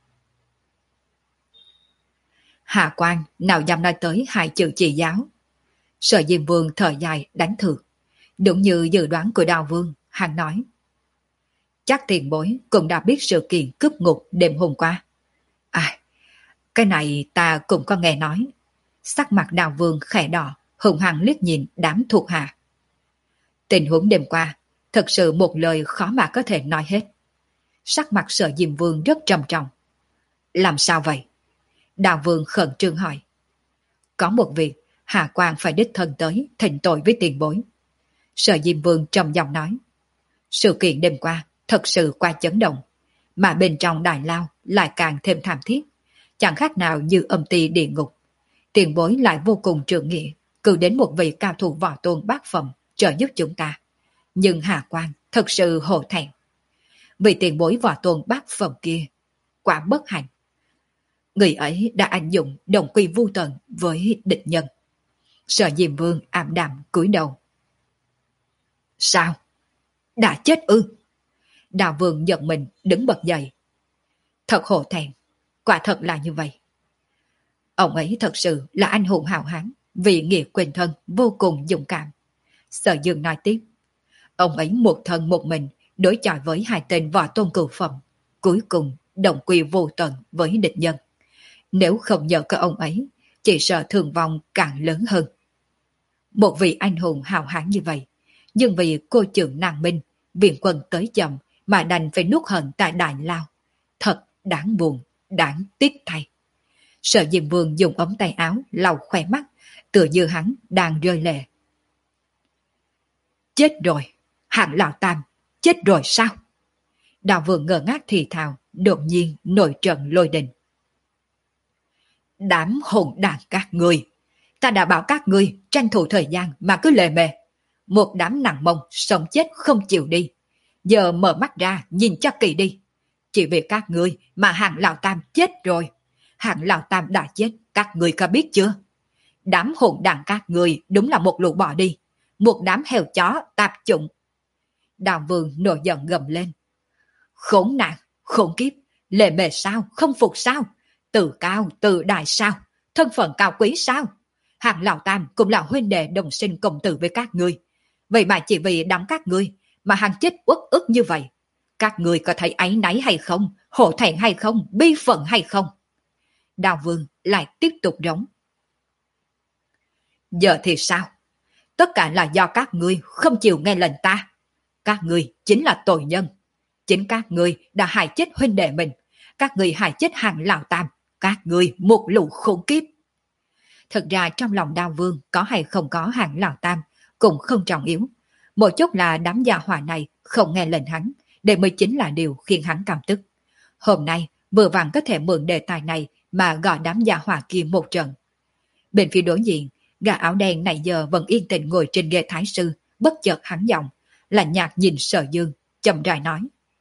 Hạ quan nào dám nói tới hai chữ chỉ giáo? Sở Diêm Vương thở dài đánh thược. Đúng như dự đoán của Đào Vương, hắn nói. Chắc tiền bối cũng đã biết sự kiện cướp ngục đêm hôm qua. À, cái này ta cũng có nghe nói. Sắc mặt Đào Vương khẽ đỏ, hùng hăng liếc nhìn đám thuộc hạ. Tình huống đêm qua, Thật sự một lời khó mà có thể nói hết. Sắc mặt Sở Diêm Vương rất trầm trọng. Làm sao vậy? Đào Vương khẩn trương hỏi. Có một việc, Hà Quang phải đích thân tới thỉnh tội với tiền bối. Sở Diêm Vương trầm giọng nói. Sự kiện đêm qua thật sự quá chấn động, mà bên trong đại lao lại càng thêm thảm thiết, chẳng khác nào như âm ti địa ngục. Tiền bối lại vô cùng trượng nghĩa, cử đến một vị cao thủ võ tôn bát phẩm trợ giúp chúng ta. Nhưng Hà Quang thật sự hổ thẹn. Vị tiền bối võ tôn bát phẩm kia quả bất hạnh. Người ấy đã anh dụng đồng quy vu tận với địch nhân. Sở Diêm Vương ảm đạm cúi đầu. Sao? Đã chết ư? Đào Vương giận mình đứng bật dậy. Thật hổ thẹn, quả thật là như vậy. Ông ấy thật sự là anh hùng hào hán, vì nghĩa quên thân, vô cùng dũng cảm. Sở Dương nói tiếp. Ông ấy một thân một mình đối chọi với hai tên võ tôn cửu phẩm, cuối cùng đồng quy vô tận với địch nhân. Nếu không nhờ có ông ấy, chỉ sợ thương vong càng lớn hơn. Một vị anh hùng hào hán như vậy, nhưng vì cô trưởng nàng minh, viện quân tới chậm mà đành phải nuốt hận tại Đại Lao. Thật đáng buồn, đáng tiếc thay. Sở Diêm Vương dùng ống tay áo lau khỏe mắt, tựa như hắn đang rơi lệ. Chết rồi, Hạng Lão Tam, chết rồi sao? Đào Vương ngơ ngác thì thào, đột nhiên nổi trận lôi đình. Đám hồn đàn các người, ta đã bảo các ngươi tranh thủ thời gian mà cứ lề mề. Một đám nặng mông sống chết không chịu đi. Giờ mở mắt ra nhìn cho kỳ đi. Chỉ vì các ngươi mà Hạng Lão Tam chết rồi. Hạng Lão Tam đã chết, các ngươi có biết chưa? Đám hồn đàn các ngươi đúng là một lũ bỏ đi. Một đám heo chó tạp chủng. Đào Vương nổi giận gầm lên. Khốn nạn, khốn kiếp, lề mề sao, không phục sao? Tự cao, tự đại sao? Thân phận cao quý sao? Hạng Lão Tam cũng là huynh đệ đồng sinh cộng tử với các ngươi. Vậy mà chỉ vì đám các ngươi mà hắn chết uất ức như vậy. Các ngươi có thấy áy náy hay không? Hổ thẹn hay không? Bi phận hay không? Đào Vương lại tiếp tục rống. Giờ thì sao? Tất cả là do các ngươi không chịu nghe lệnh ta. Các ngươi chính là tội nhân. Chính các ngươi đã hại chết huynh đệ mình. Các ngươi hại chết Hạng Lão Tam. Các ngươi một lũ khốn kiếp. Thật ra trong lòng Đào Vương có hay không có Hạng Lão Tam cũng không trọng yếu. Một chút là đám gia hỏa này không nghe lệnh hắn, đây mới chính là điều khiến hắn cảm tức. Hôm nay vừa vặn có thể mượn đề tài này mà gọi đám gia hỏa kia một trận. Bên phía đối diện, gã áo đen này giờ vẫn yên tĩnh ngồi trên ghế thái sư, bất chợt hắn giọng, lạnh nhạt nhìn Sở Dương, chậm rãi nói.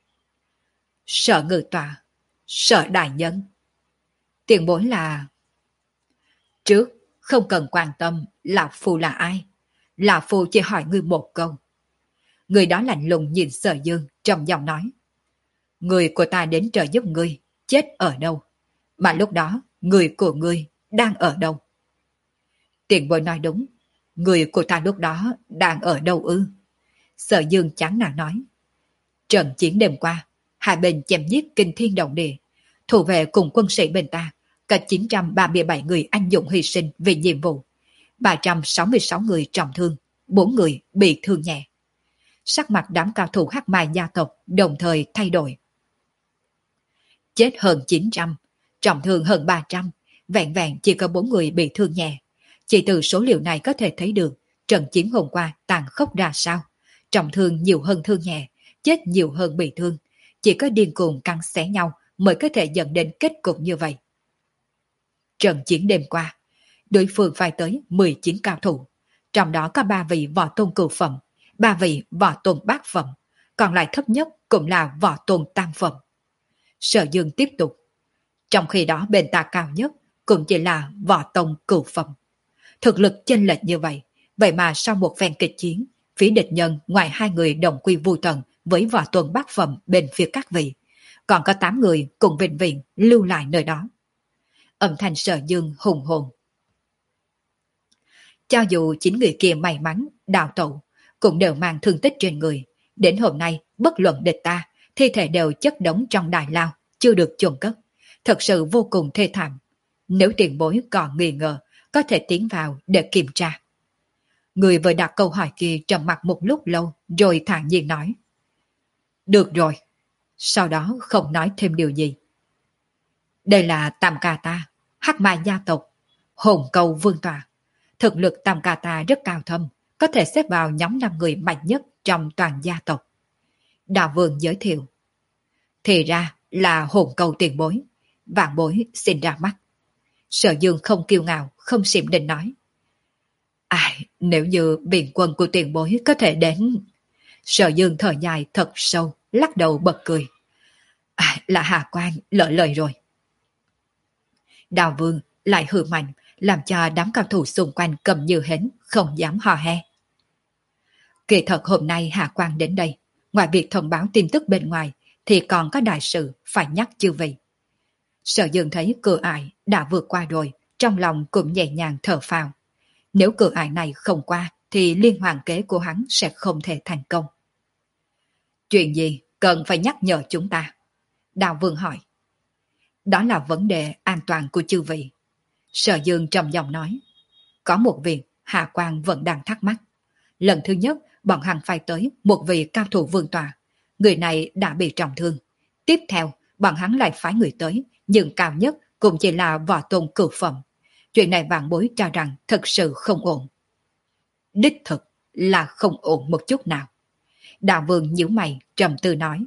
Sở ngự tọa, Sở đại nhân. Tiền bối là... Trước, không cần quan tâm Lão Phu là ai. Lão Phu chỉ hỏi ngươi một câu. Người đó lạnh lùng nhìn Sở Dương, trầm giọng nói. Người của ta đến trợ giúp ngươi, chết ở đâu? Mà lúc đó, người của ngươi đang ở đâu? Tiền bối nói đúng, người của ta lúc đó đang ở đâu ư? Sở Dương chán nản nói. Trận chiến đêm qua, hai bên chém giết kinh thiên động địa, thủ vệ cùng quân sĩ bên ta, cả chín trăm ba mươi bảy người anh dũng hy sinh vì nhiệm vụ, ba trăm sáu mươi sáu người trọng thương, bốn người bị thương nhẹ. Sắc mặt đám cao thủ Hắc Mai gia tộc đồng thời thay đổi. Chết hơn chín trăm, trọng thương hơn ba trăm, vẹn vẹn chỉ có bốn người bị thương nhẹ. Chỉ từ số liệu này có thể thấy được trận chiến hôm qua tàn khốc ra sao. Trọng thương nhiều hơn thương nhẹ, chết nhiều hơn bị thương. Chỉ có điên cuồng cắn xé nhau mới có thể dẫn đến kết cục như vậy. Trận chiến đêm qua, đối phương phải tới mười chín cao thủ, trong đó có ba vị võ tôn cửu phẩm, ba vị võ tôn bát phẩm, còn lại thấp nhất cũng là võ tôn tam phẩm. Sở Dương tiếp tục. Trong khi đó bên ta cao nhất cũng chỉ là võ tôn cửu phẩm. Thực lực chênh lệch như vậy, vậy mà sau một phen kịch chiến, phía địch nhân ngoài hai người đồng quy vu tận với võ tôn bát phẩm bên phía các vị, còn có tám người cùng vĩnh viễn lưu lại nơi đó. Âm thanh Sở Dương hùng hồn. Cho dù chín người kia may mắn đào tẩu, cũng đều mang thương tích trên người. Đến hôm nay, bất luận địch ta, thi thể đều chất đống trong đại lao, chưa được chôn cất. Thật sự vô cùng thê thảm. Nếu tiền bối còn nghi ngờ, có thể tiến vào để kiểm tra. Người vừa đặt câu hỏi kia trầm mặc một lúc lâu rồi thản nhiên nói. Được rồi. Sau đó không nói thêm điều gì. Đây là Tam Ca ta, Hắc Ma gia tộc, Hồn Cầu Vương tọa. Thực lực Tam Ca ta rất cao thâm, có thể xếp vào nhóm năm người mạnh nhất trong toàn gia tộc. Đạo Vương giới thiệu. Thì ra là Hồn Cầu tiền bối, vạn bối xin ra mắt. Sở Dương không kiêu ngạo, không xiểm định nói. Ai, nếu như biện quân của tiền bối có thể đến... Sở Dương thở dài thật sâu, lắc đầu bật cười. À, là Hà Quan lỡ lời rồi. Đào Vương lại hừ mạnh, làm cho đám cao thủ xung quanh cầm như hến, không dám hò he. Kỳ thật hôm nay Hà Quan đến đây, ngoài việc thông báo tin tức bên ngoài, thì còn có đại sự phải nhắc chư vị. Sở Dương thấy cửa ải đã vượt qua rồi, trong lòng cũng nhẹ nhàng thở phào. Nếu cửa ải này không qua, thì liên hoàn kế của hắn sẽ không thể thành công. Chuyện gì cần phải nhắc nhở chúng ta? Đào Vương hỏi. Đó là vấn đề an toàn của chư vị. Sở Dương trầm giọng nói. Có một việc Hà Quang vẫn đang thắc mắc. Lần thứ nhất, bọn hắn phải tới một vị cao thủ vương tọa. Người này đã bị trọng thương. Tiếp theo, bọn hắn lại phái người tới, nhưng cao nhất cũng chỉ là võ tôn cửu phẩm. Chuyện này vạn bối cho rằng thật sự không ổn. Đích thực là không ổn một chút nào. Đạo Vương nhíu mày trầm tư nói.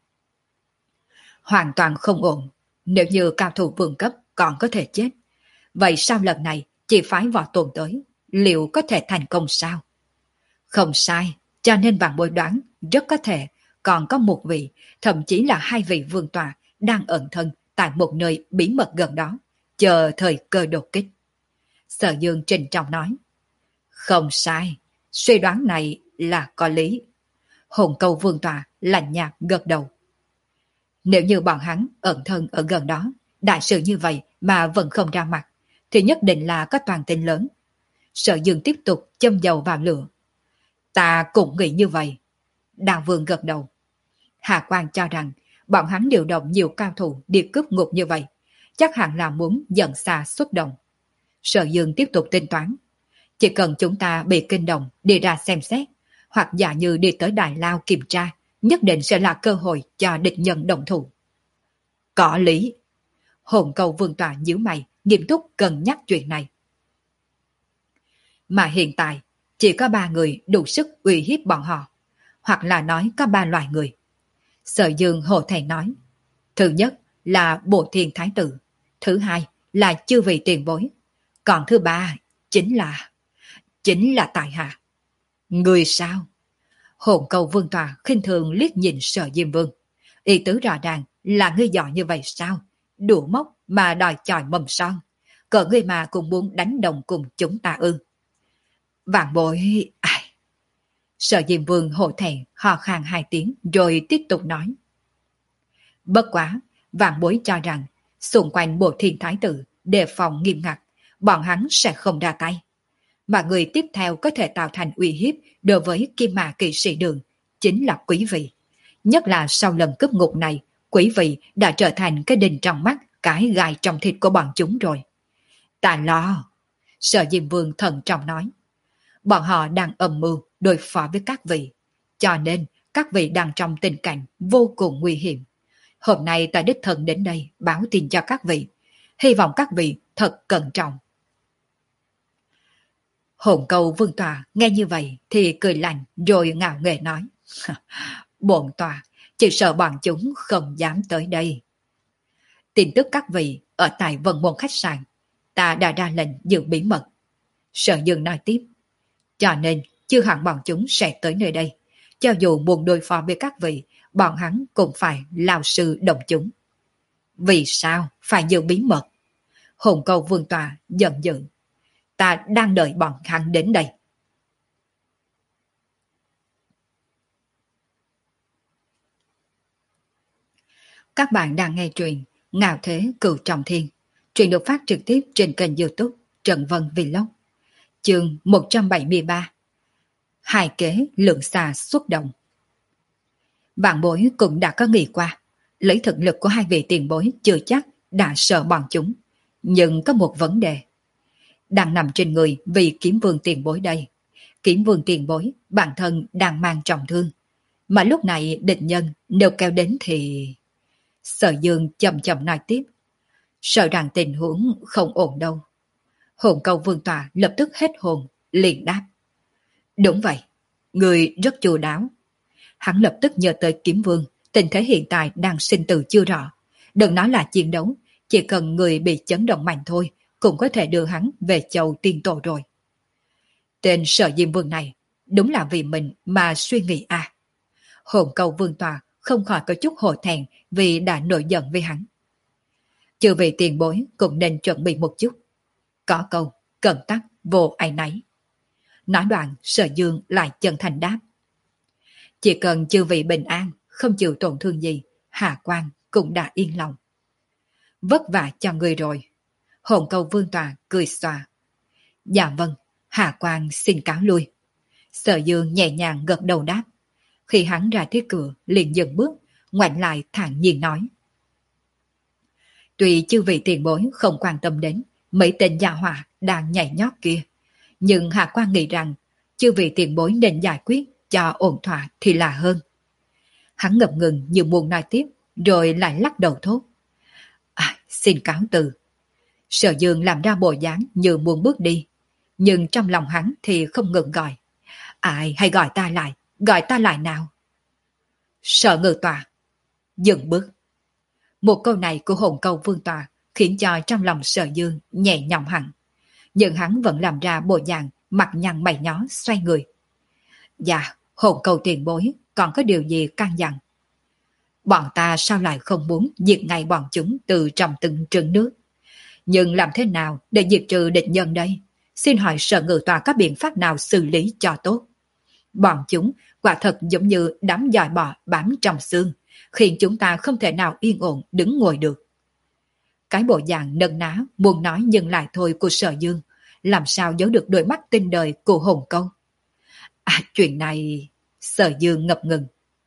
Hoàn toàn không ổn. Nếu như cao thủ vương cấp còn có thể chết, vậy sao lần này chỉ phái võ tôn tới, liệu có thể thành công sao? Không sai, cho nên vạn bối đoán rất có thể còn có một vị, thậm chí là hai vị vương tọa đang ẩn thân tại một nơi bí mật gần đó, chờ thời cơ đột kích. Sở Dương trịnh trọng nói. Không sai, suy đoán này là có lý. Hồn Câu vương tọa lạnh nhạt gật đầu. Nếu như bọn hắn ẩn thân ở gần đó, đại sự như vậy mà vẫn không ra mặt, thì nhất định là có toàn tin lớn. Sở Dương tiếp tục châm dầu vào lửa. Ta cũng nghĩ như vậy. Đào Vương gật đầu. Hà Quang cho rằng bọn hắn điều động nhiều cao thủ đi cướp ngục như vậy, chắc hẳn là muốn dẫn xa xuất động. Sở Dương tiếp tục tính toán. Chỉ cần chúng ta bị kinh động đi ra xem xét, hoặc giả như đi tới Đại Lao kiểm tra, nhất định sẽ là cơ hội cho địch nhân động thủ. Có lý. Hồn Cầu vương tọa nhíu mày, nghiêm túc cân nhắc chuyện này. Mà hiện tại, chỉ có ba người đủ sức uy hiếp bọn họ, hoặc là nói có ba loại người. Sở Dương hổ thẹn nói. Thứ nhất là Bộ Thiên Thái Tử, thứ hai là chư vị tiền bối, còn thứ ba chính là... chính là tại hạ. Người sao? Hồn Cầu vương tọa khinh thường liếc nhìn Sở Diêm Vương. Ý tứ rõ ràng là ngươi giỏi như vậy sao? Đủ mốc mà đòi chòi mầm son. Cỡ ngươi mà cũng muốn đánh đồng cùng chúng ta ư? Vạn bối... Ai? Sở Diêm Vương hổ thẹn hò khan hai tiếng rồi tiếp tục nói. Bất quá, vạn bối cho rằng xung quanh Bộ Thiên Thái Tử đề phòng nghiêm ngặt, bọn hắn sẽ không ra tay. Mà người tiếp theo có thể tạo thành uy hiếp đối với Kim Mã Kỵ Sĩ Đường chính là quý vị. Nhất là sau lần cướp ngục này, quý vị đã trở thành cái đinh trong mắt, cái gai trong thịt của bọn chúng rồi. Ta lo. Sở Diêm Vương thận trọng nói. Bọn họ đang âm mưu đối phó với các vị, cho nên các vị đang trong tình cảnh vô cùng nguy hiểm. Hôm nay ta đích thân đến đây báo tin cho các vị, hy vọng các vị thật cẩn trọng. Hồn Câu vương tọa nghe như vậy thì cười lạnh rồi ngạo nghễ nói. Bổn tọa chỉ sợ bọn chúng không dám tới đây. Tin tức các vị ở tại Vân Môn khách sạn, ta đã ra lệnh giữ bí mật. Sở Dương nói tiếp. Cho nên chưa hẳn bọn chúng sẽ tới nơi đây. Cho dù muốn đối phó với các vị, bọn hắn cũng phải lao sư động chúng. Vì sao phải giữ bí mật? Hồn Câu vương tọa giận dữ. Ta đang đợi bọn hắn đến đây. Các bạn đang nghe truyện Ngạo Thế Cửu Trọng Thiên. Truyện được phát trực tiếp trên kênh YouTube Trần Vân Vlog. Chương một trăm bảy mươi ba. Hai kế lượng xà xuất động. Vạn bối cũng đã có nghĩ qua, lấy thực lực của hai vị tiền bối chưa chắc đã sợ bọn chúng. Nhưng có một vấn đề đang nằm trên người vị kiếm vương tiền bối đây. Kiếm vương tiền bối, bản thân đang mang trọng thương. Mà lúc này địch nhân nếu kéo đến thì... Sở Dương chậm chậm nói tiếp. Sợ rằng tình huống không ổn đâu. Hồn câu vương tòa lập tức hết hồn, liền đáp. Đúng vậy, người rất chu đáo. Hắn lập tức nhớ tới kiếm vương, tình thế hiện tại đang sinh tử chưa rõ. Đừng nói là chiến đấu, chỉ cần người bị chấn động mạnh thôi, cũng có thể đưa hắn về châu tiên tổ rồi. Tên Sở Diêm Vương này, đúng là vì mình mà suy nghĩ à. Hồn câu vương tòa không khỏi có chút hổ thẹn vì đã nổi giận với hắn. Chư vị tiền bối cũng nên chuẩn bị một chút. Có câu, cần tắc, vô ai nấy. Nói đoạn, Sở Dương lại chân thành đáp. Chỉ cần chư vị bình an, không chịu tổn thương gì, Hà Quang cũng đã yên lòng. Vất vả cho người rồi. Hồn câu vương tòa cười xòa. Dạ vâng, Hà Quang xin cáo lui. Sở Dương nhẹ nhàng gật đầu đáp. Khi hắn ra tới cửa, liền dừng bước, ngoảnh lại thản nhiên nói. Tuy chư vị tiền bối không quan tâm đến mấy tên gia hỏa đang nhảy nhót kia, nhưng Hạ Quan nghĩ rằng chư vị tiền bối nên giải quyết cho ổn thỏa thì là hơn. Hắn ngập ngừng như muốn nói tiếp, rồi lại lắc đầu thốt. À, xin cáo từ. Sở Dương làm ra bộ dáng như muốn bước đi, nhưng trong lòng hắn thì không ngừng gọi. Ai hãy gọi ta lại, gọi ta lại nào. Sở Ngự Tòa, dừng bước. Một câu này của hồn câu vương tòa khiến cho trong lòng Sở Dương nhẹ nhõm hẳn. Nhưng hắn vẫn làm ra bộ dạng mặt nhăn mày nhó xoay người. Dạ, hồn câu tiền bối còn có điều gì căn dặn? Bọn ta sao lại không muốn diệt ngay bọn chúng từ trong từng trứng nước? Nhưng làm thế nào để diệt trừ địch nhân đây? Xin hỏi Sở Ngự Tòa có biện pháp nào xử lý cho tốt? Bọn chúng quả thật giống như đám dòi bò bám trong xương, khiến chúng ta không thể nào yên ổn đứng ngồi được. Cái bộ dạng nâng ná muốn nói nhưng lại thôi của Sở Dương, làm sao giấu được đôi mắt tinh đời của hồn câu. À, chuyện này... Sở Dương ngập ngừng.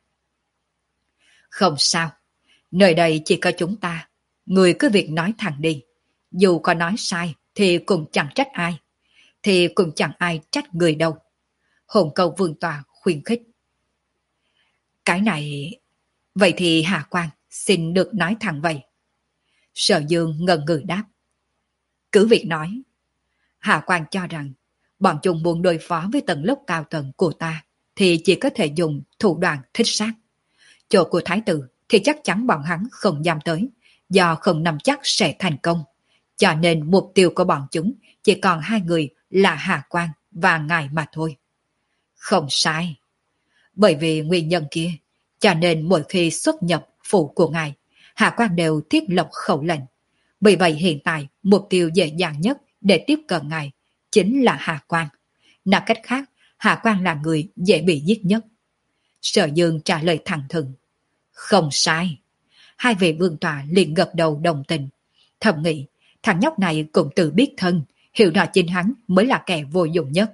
Không sao, nơi đây chỉ có chúng ta, người cứ việc nói thẳng đi. Dù có nói sai thì cũng chẳng trách ai, thì cũng chẳng ai trách người đâu. Hồn câu vương tòa khuyên khích. Cái này... Vậy thì Hà Quang xin được nói thẳng vậy. Sở Dương ngần ngừ đáp. Cứ việc nói. Hà Quang cho rằng bọn chúng muốn đối phó với tầng lớp cao tầng của ta thì chỉ có thể dùng thủ đoạn thích sát. Chỗ của Thái tử thì chắc chắn bọn hắn không dám tới, do không nắm chắc sẽ thành công. Cho nên mục tiêu của bọn chúng chỉ còn hai người là Hà Quang và ngài mà thôi. Không sai. Bởi vì nguyên nhân kia, cho nên mỗi khi xuất nhập phủ của ngài, Hạ Quan đều thiết lập khẩu lệnh. Vì vậy hiện tại mục tiêu dễ dàng nhất để tiếp cận ngài chính là Hạ Quan. Nói cách khác, Hạ Quan là người dễ bị giết nhất. Sở Dương trả lời thẳng thừng. Không sai. Hai vị vương tòa liền gật đầu đồng tình. Thầm nghĩ, thằng nhóc này cũng tự biết thân, hiểu rõ chính hắn mới là kẻ vô dụng nhất.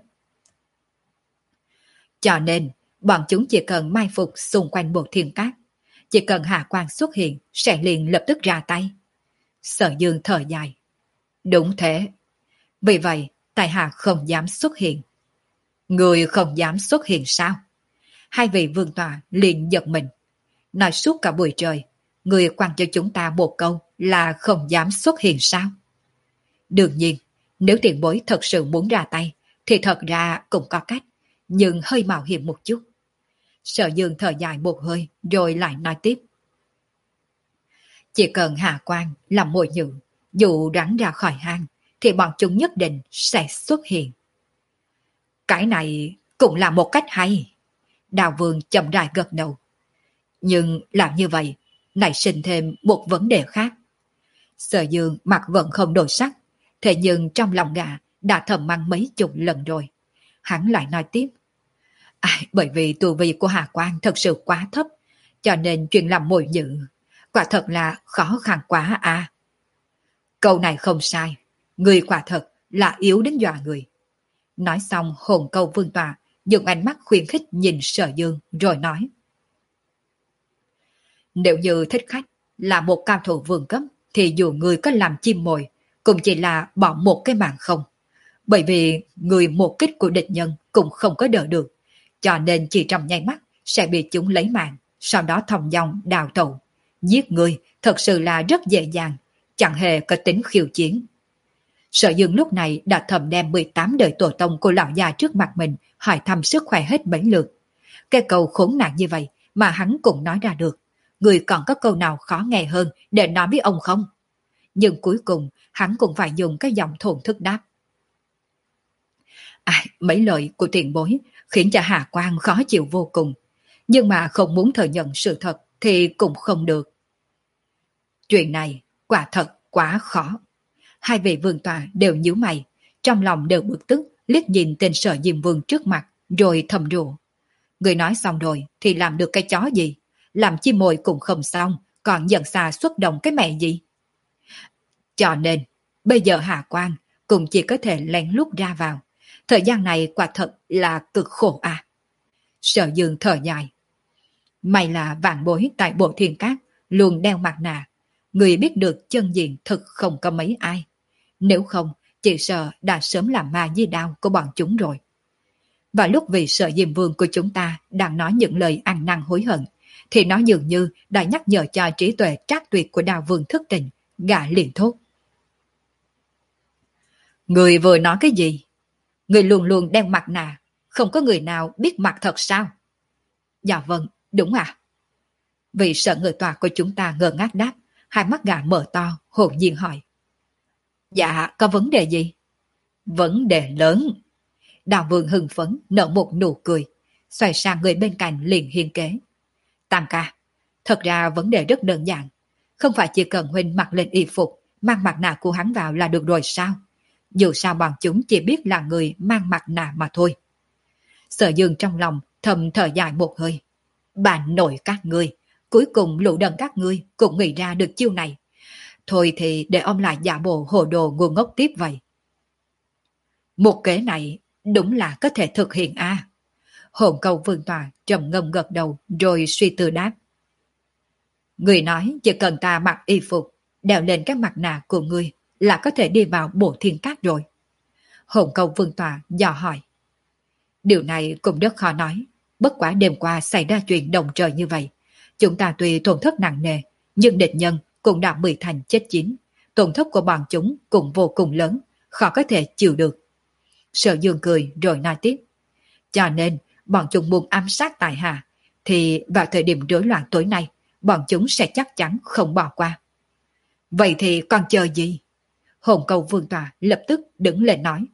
Cho nên, bọn chúng chỉ cần mai phục xung quanh bộ thiên cát. Chỉ cần Hạ Quan xuất hiện, sẽ liền lập tức ra tay. Sở Dương thở dài. Đúng thế. Vì vậy, tại Hạ không dám xuất hiện. Người không dám xuất hiện sao? Hai vị vương tòa liền giật mình. Nói suốt cả buổi trời, người quan cho chúng ta một câu là không dám xuất hiện sao? Đương nhiên, nếu tiền bối thật sự muốn ra tay, thì thật ra cũng có cách, nhưng hơi mạo hiểm một chút. Sở Dương thở dài một hơi, rồi lại nói tiếp. Chỉ cần Hạ Quan làm mồi nhự, dù rắn ra khỏi hang, thì bọn chúng nhất định sẽ xuất hiện. Cái này cũng là một cách hay. Đào Vương chậm rãi gật đầu. Nhưng làm như vậy, nảy sinh thêm một vấn đề khác. Sở Dương mặt vẫn không đổi sắc, thế nhưng trong lòng gã đã thầm mắng mấy chục lần rồi. Hắn lại nói tiếp. À, bởi vì tu vi của Hà Quang thật sự quá thấp, cho nên chuyện làm mồi nhự quả thật là khó khăn quá à. Câu này không sai, người quả thật là yếu đến dọa người. Nói xong hồn câu vương tòa dùng ánh mắt khuyến khích nhìn Sở Dương rồi nói. Nếu như thích khách là một cao thủ vương cấp thì dù người có làm chim mồi cũng chỉ là bỏ một cái mạng không. Bởi vì người một kích của địch nhân cũng không có đỡ được, cho nên chỉ trong nháy mắt sẽ bị chúng lấy mạng, sau đó thòng dong đào tẩu. Giết người thật sự là rất dễ dàng, chẳng hề có tính khiêu chiến. Sở Dương lúc này đã thầm đem mười tám đời tổ tông của lão già trước mặt mình hỏi thăm sức khỏe hết mấy lượt. Cái câu khốn nạn như vậy mà hắn cũng nói ra được. Người còn có câu nào khó nghe hơn để nói với ông không? Nhưng cuối cùng hắn cũng phải dùng cái giọng thổn thức đáp. À, mấy lời của tiền bối khiến cho Hà Quang khó chịu vô cùng. Nhưng mà không muốn thừa nhận sự thật thì cũng không được. Chuyện này quả thật quá khó. Hai vị vương tọa đều nhíu mày, trong lòng đều bực tức, liếc nhìn tên Sở Diêm Vương trước mặt, rồi thầm rủa. Người nói xong rồi thì làm được cái chó gì? Làm chim mồi cũng không xong, còn dần xa xuất động cái mẹ gì? Cho nên, bây giờ Hà Quang cũng chỉ có thể lén lút ra vào. Thời gian này quả thật là cực khổ à. Sở Dương thở dài. May là vạn bối tại Bộ Thiên Cát luôn đeo mặt nạ. Người biết được chân diện thực không có mấy ai. Nếu không, chỉ sợ đã sớm làm ma di đao của bọn chúng rồi. Và lúc vị Sở Diêm Vương của chúng ta đang nói những lời ăn năn hối hận, thì nó dường như đã nhắc nhở cho trí tuệ trác tuyệt của Đao Vương thức tỉnh, gã liền thốt. Người vừa nói cái gì? Người luôn luôn đeo mặt nạ, không có người nào biết mặt thật sao? Dạ vâng, đúng à? Vị Sở người tòa của chúng ta ngơ ngác đáp, hai mắt gã mở to, hồn nhiên hỏi. Dạ, có vấn đề gì? Vấn đề lớn. Đào Vương hưng phấn, nở một nụ cười, xoay sang người bên cạnh liền hiên kế. Tam ca, thật ra vấn đề rất đơn giản. Không phải chỉ cần huynh mặc lên y phục, mang mặt nạ của hắn vào là được rồi sao? Dù sao bọn chúng chỉ biết là người mang mặt nạ mà thôi. Sở Dương trong lòng thầm thở dài một hơi. Bạn nội các ngươi, cuối cùng lũ đần các ngươi cũng nghĩ ra được chiêu này. Thôi thì để ông lại giả bộ hồ đồ ngu ngốc tiếp vậy. Một kế này đúng là có thể thực hiện a. À. Hồn Cầu Vương Tòa trầm ngâm gật đầu rồi suy tư đáp. Người nói chỉ cần ta mặc y phục, đeo lên cái mặt nạ của ngươi là có thể đi vào Bộ Thiên Cát rồi. Hồn Cầu Vương Tòa dò hỏi. Điều này cũng rất khó nói. Bất quá đêm qua xảy ra chuyện động trời như vậy. Chúng ta tuy tổn thất nặng nề, nhưng địch nhân cũng đã mười thành chết chín. Tổn thất của bọn chúng cũng vô cùng lớn, khó có thể chịu được. Sở Dương cười rồi nói tiếp. Cho nên, bọn chúng muốn ám sát tại hạ, thì vào thời điểm rối loạn tối nay, bọn chúng sẽ chắc chắn không bỏ qua. Vậy thì còn chờ gì? Hồn Cầu Vương Tòa lập tức đứng lên nói.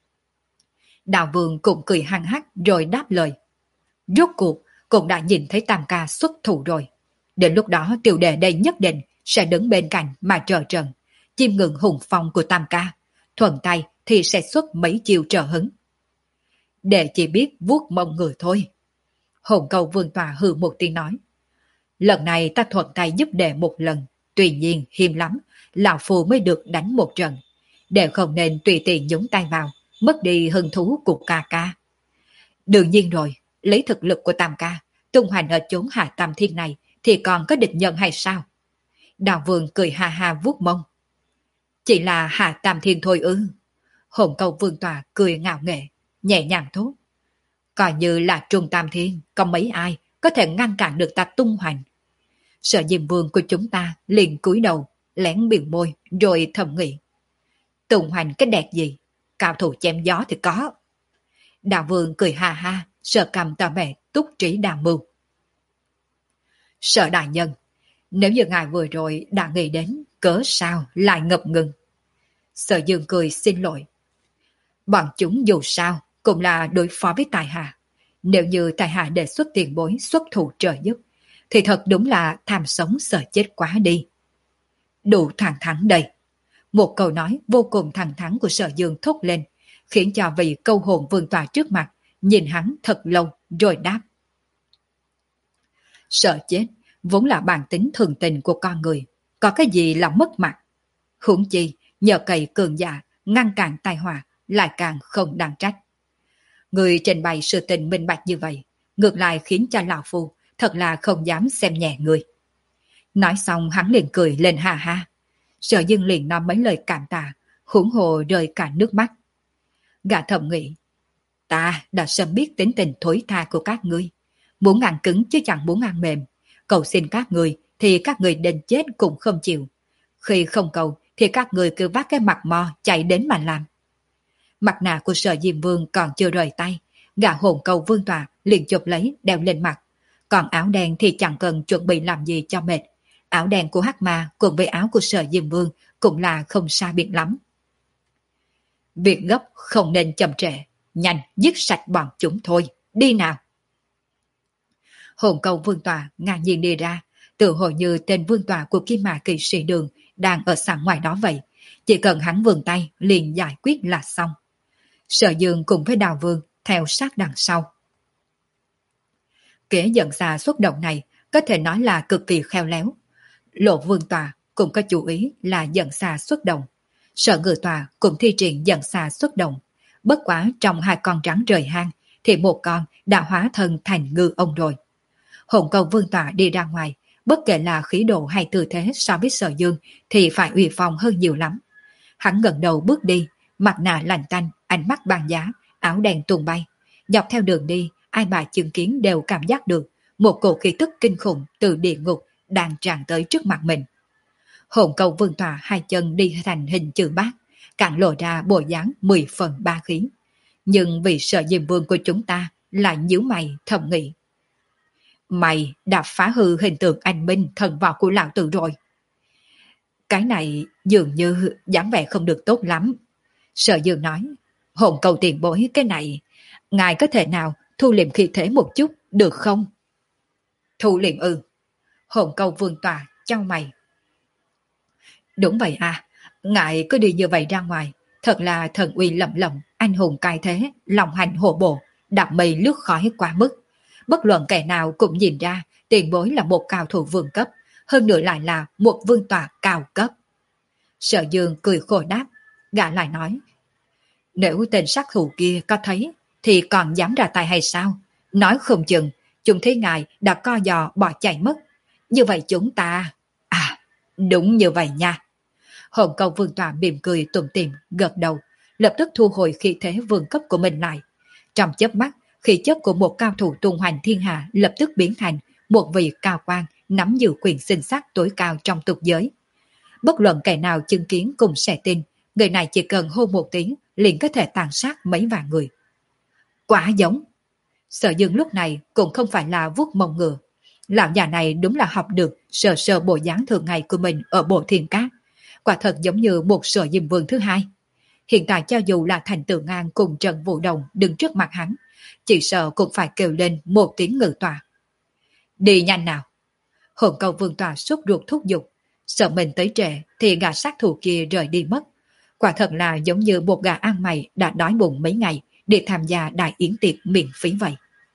Đạo Vương cũng cười hăng hắc rồi đáp lời. Rốt cuộc cũng đã nhìn thấy Tam ca xuất thủ rồi. Đến lúc đó tiểu đệ đây nhất định sẽ đứng bên cạnh mà trợ trận, chiêm ngưỡng hùng phong của Tam ca, thuận tay thì sẽ xuất mấy chiêu trợ hứng. Để chỉ biết vuốt mông người thôi. Hồn Cầu Vương Tòa hừ một tiếng nói. Lần này ta thuận tay giúp đệ một lần, tuy nhiên hiếm lắm, lão phù mới được đánh một trận. Đệ không nên tùy tiện nhúng tay vào, mất đi hứng thú của ca ca. Đương nhiên rồi, lấy thực lực của Tam ca, tung hoành ở chốn Hạ Tam Thiên này thì còn có địch nhân hay sao? Đào Vương cười ha ha vuốt mông. Chỉ là Hạ Tam Thiên thôi ư? Hồn Cầu Vương Tòa cười ngạo nghễ, nhẹ nhàng thốt. Coi như là Trung Tam Thiên, có mấy ai có thể ngăn cản được ta tung hoành. Sở Diêm Vương của chúng ta liền cúi đầu, lén biểu môi, rồi thầm nghĩ. Tung hoành cái đẹp gì? Cao thủ chém gió thì có. Đạo Vương cười ha ha, sợ cầm tà mẹ túc trí đào mưu. Sở đại nhân, nếu như ngài vừa rồi đã nghĩ đến, cớ sao lại ngập ngừng? Sở Dương cười xin lỗi. Bọn chúng dù sao cũng là đối phó với tài hạ. Nếu như tài hạ đề xuất tiền bối xuất thủ trợ giúp, thì thật đúng là tham sống sợ chết quá đi. Đủ thẳng thắn đây. Một câu nói vô cùng thẳng thắn của Sở Dương thốt lên, khiến cho vị câu hồn Vương Tòa trước mặt nhìn hắn thật lâu rồi đáp. Sợ chết vốn là bản tính thường tình của con người, có cái gì là mất mặt. Huống chi nhờ cậy cường giả ngăn cản tai họa lại càng không đáng trách. Người trình bày sự tình minh bạch như vậy, ngược lại khiến cho lão phu thật là không dám xem nhẹ người. Nói xong hắn liền cười lên ha ha. Sở Dương liền nói mấy lời cảm tạ, huống hồ rơi cả nước mắt. Gã thầm nghĩ, ta đã sớm biết tính tình thối tha của các ngươi. Muốn ăn cứng chứ chẳng muốn ăn mềm. Cầu xin các người thì các người đến chết cũng không chịu. Khi không cầu thì các người cứ vác cái mặt mò chạy đến mà làm. Mặt nạ của Sở Diêm Vương còn chưa rời tay, gã hồn cầu Vương Tọa liền chụp lấy đeo lên mặt. Còn áo đen thì chẳng cần chuẩn bị làm gì cho mệt. Áo đen của Hắc Ma cùng với áo của Sở Diêm Vương cũng là không xa biệt lắm. Việc gấp không nên chậm trễ, nhanh giết sạch bọn chúng thôi, đi nào. Hồn cầu Vương Tọa ngang nhiên đi ra, tự hồ như tên Vương Tọa của Kim Mã Kỵ Sĩ Đường đang ở sẵn ngoài đó vậy. Chỉ cần hắn vươn tay liền giải quyết là xong. Sở Dương cùng với Đào Vương theo sát đằng sau. Kế dẫn xa xuất động này có thể nói là cực kỳ khéo léo. Lộ Vương Tọa cũng có chú ý là dẫn xa xuất động. Sở Ngự Tọa cũng thi triển dẫn xa xuất động. Bất quá trong hai con rắn rời hang thì một con đã hóa thân thành ngư ông rồi. Hồn cầu Vương Tọa đi ra ngoài, bất kể là khí độ hay tư thế so với Sở Dương thì phải uy phong hơn nhiều lắm. Hắn ngẩng đầu bước đi, mặt nạ lạnh tanh, ánh mắt băng giá, áo đen tung bay. Dọc theo đường đi, ai mà chứng kiến đều cảm giác được một cổ khí tức kinh khủng từ địa ngục đang tràn tới trước mặt mình. Hồn cầu Vương Tọa hai chân đi thành hình chữ bát, càng lộ ra bộ dáng mười phần ba khí. Nhưng vì Sở Diêm Vương của chúng ta lại nhíu mày thầm nghĩ. Mày đã phá hư hình tượng anh minh thần võ của lão tử rồi. Cái này dường như dáng vẻ không được tốt lắm. Sở Dương nói, hồn cầu tiền bối cái này, ngài có thể nào thu liệm khí thế một chút được không? Thu liệm ư? Hồn cầu Vương Tọa chau mày. Đúng vậy à, ngài cứ đi như vậy ra ngoài, thật là thần uy lẫm lẫm, anh hùng cai thế, lòng hành hộ bộ, đạp mây lướt khói quá mức. Bất luận kẻ nào cũng nhìn ra tiền bối là một cao thủ vương cấp, hơn nữa lại là một vương tọa cao cấp. Sở Dương cười khổ đáp, gã lại nói, nếu tên sát thủ kia có thấy thì còn dám ra tay hay sao? Nói không chừng chúng thấy ngài đã co giò bỏ chạy mất. Như vậy chúng ta... À, đúng như vậy nha. Hồn cầu Vương Tọa mỉm cười tủm tỉm gật đầu, lập tức thu hồi khí thế vương cấp của mình lại. Trong chớp mắt, khí chất của một cao thủ tung hoành thiên hạ lập tức biến thành một vị cao quan nắm giữ quyền sinh sát tối cao trong tục giới. Bất luận kẻ nào chứng kiến cũng sẽ tin, người này chỉ cần hô một tiếng liền có thể tàn sát mấy vạn người. Quả giống. Sở Dương lúc này cũng không phải là vuốt mông ngựa. Lão già này đúng là học được sờ sờ bộ dáng thường ngày của mình ở bộ thiên cát. Quả thật giống như một Sở Diêm Vương thứ hai. Hiện tại cho dù là Thành Tử Ngang cùng Trần Vũ Đồng đứng trước mặt hắn, chỉ sợ cũng phải kêu lên một tiếng ngự tòa. Đi nhanh nào. Hồn cầu Vương Tọa sốt ruột thúc giục, sợ mình tới trễ thì gã sát thủ kia rời đi mất. Quả thật là giống như một gà ăn mày đã đói bụng mấy ngày để tham gia đại yến tiệc miễn phí vậy.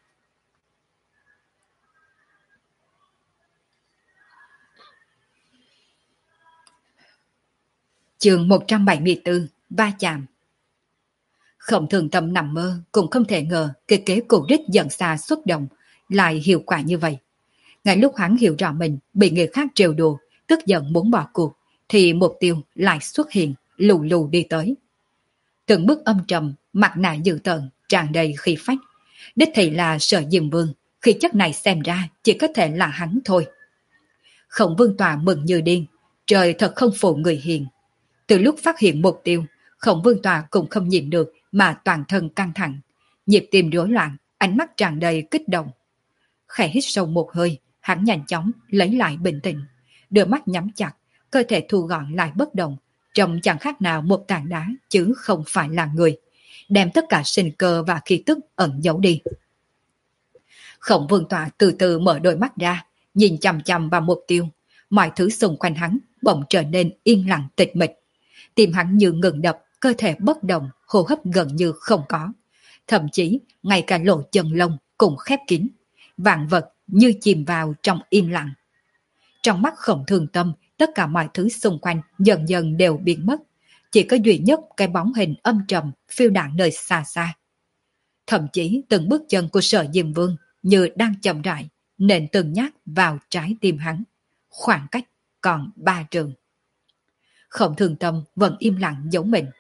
Chương một trăm bảy mươi tư, va chạm. Không thường tâm nằm mơ cũng không thể ngờ cái kế cổ đích dẫn xa xuất động lại hiệu quả như vậy. Ngay lúc hắn hiểu rõ mình bị người khác trêu đùa, tức giận muốn bỏ cuộc, thì mục tiêu lại xuất hiện, lù lù đi tới. Từng bước âm trầm, mặt nạ dữ tợn, tràn đầy khí phách. Đích thị là Sở Diêm Vương, khi chất này xem ra chỉ có thể là hắn thôi. Khổng Vương Tọa mừng như điên, trời thật không phụ người hiền. Từ lúc phát hiện mục tiêu, Khổng Vương Tọa cũng không nhìn được mà toàn thân căng thẳng, nhịp tim rối loạn, ánh mắt tràn đầy kích động. Khẽ hít sâu một hơi, hắn nhanh chóng lấy lại bình tĩnh, đôi mắt nhắm chặt, cơ thể thu gọn lại bất động, trông chẳng khác nào một tảng đá chứ không phải là người, đem tất cả sinh cơ và khí tức ẩn giấu đi. Khổng Vương Tọa từ từ mở đôi mắt ra, nhìn chằm chằm vào mục tiêu, mọi thứ xung quanh hắn bỗng trở nên yên lặng tịch mịch. Tim hắn như ngừng đập, cơ thể bất động, hô hấp gần như không có. Thậm chí, ngay cả lỗ chân lông cũng khép kín. Vạn vật như chìm vào trong im lặng. Trong mắt Khổng Thường Tâm, tất cả mọi thứ xung quanh dần dần đều biến mất. Chỉ có duy nhất cái bóng hình âm trầm phiêu đãng nơi xa xa. Thậm chí từng bước chân của Sở Diêm Vương như đang chậm rãi, nện từng nhát vào trái tim hắn. Khoảng cách còn ba trường. Khổng Thường Tâm vẫn im lặng giống mình.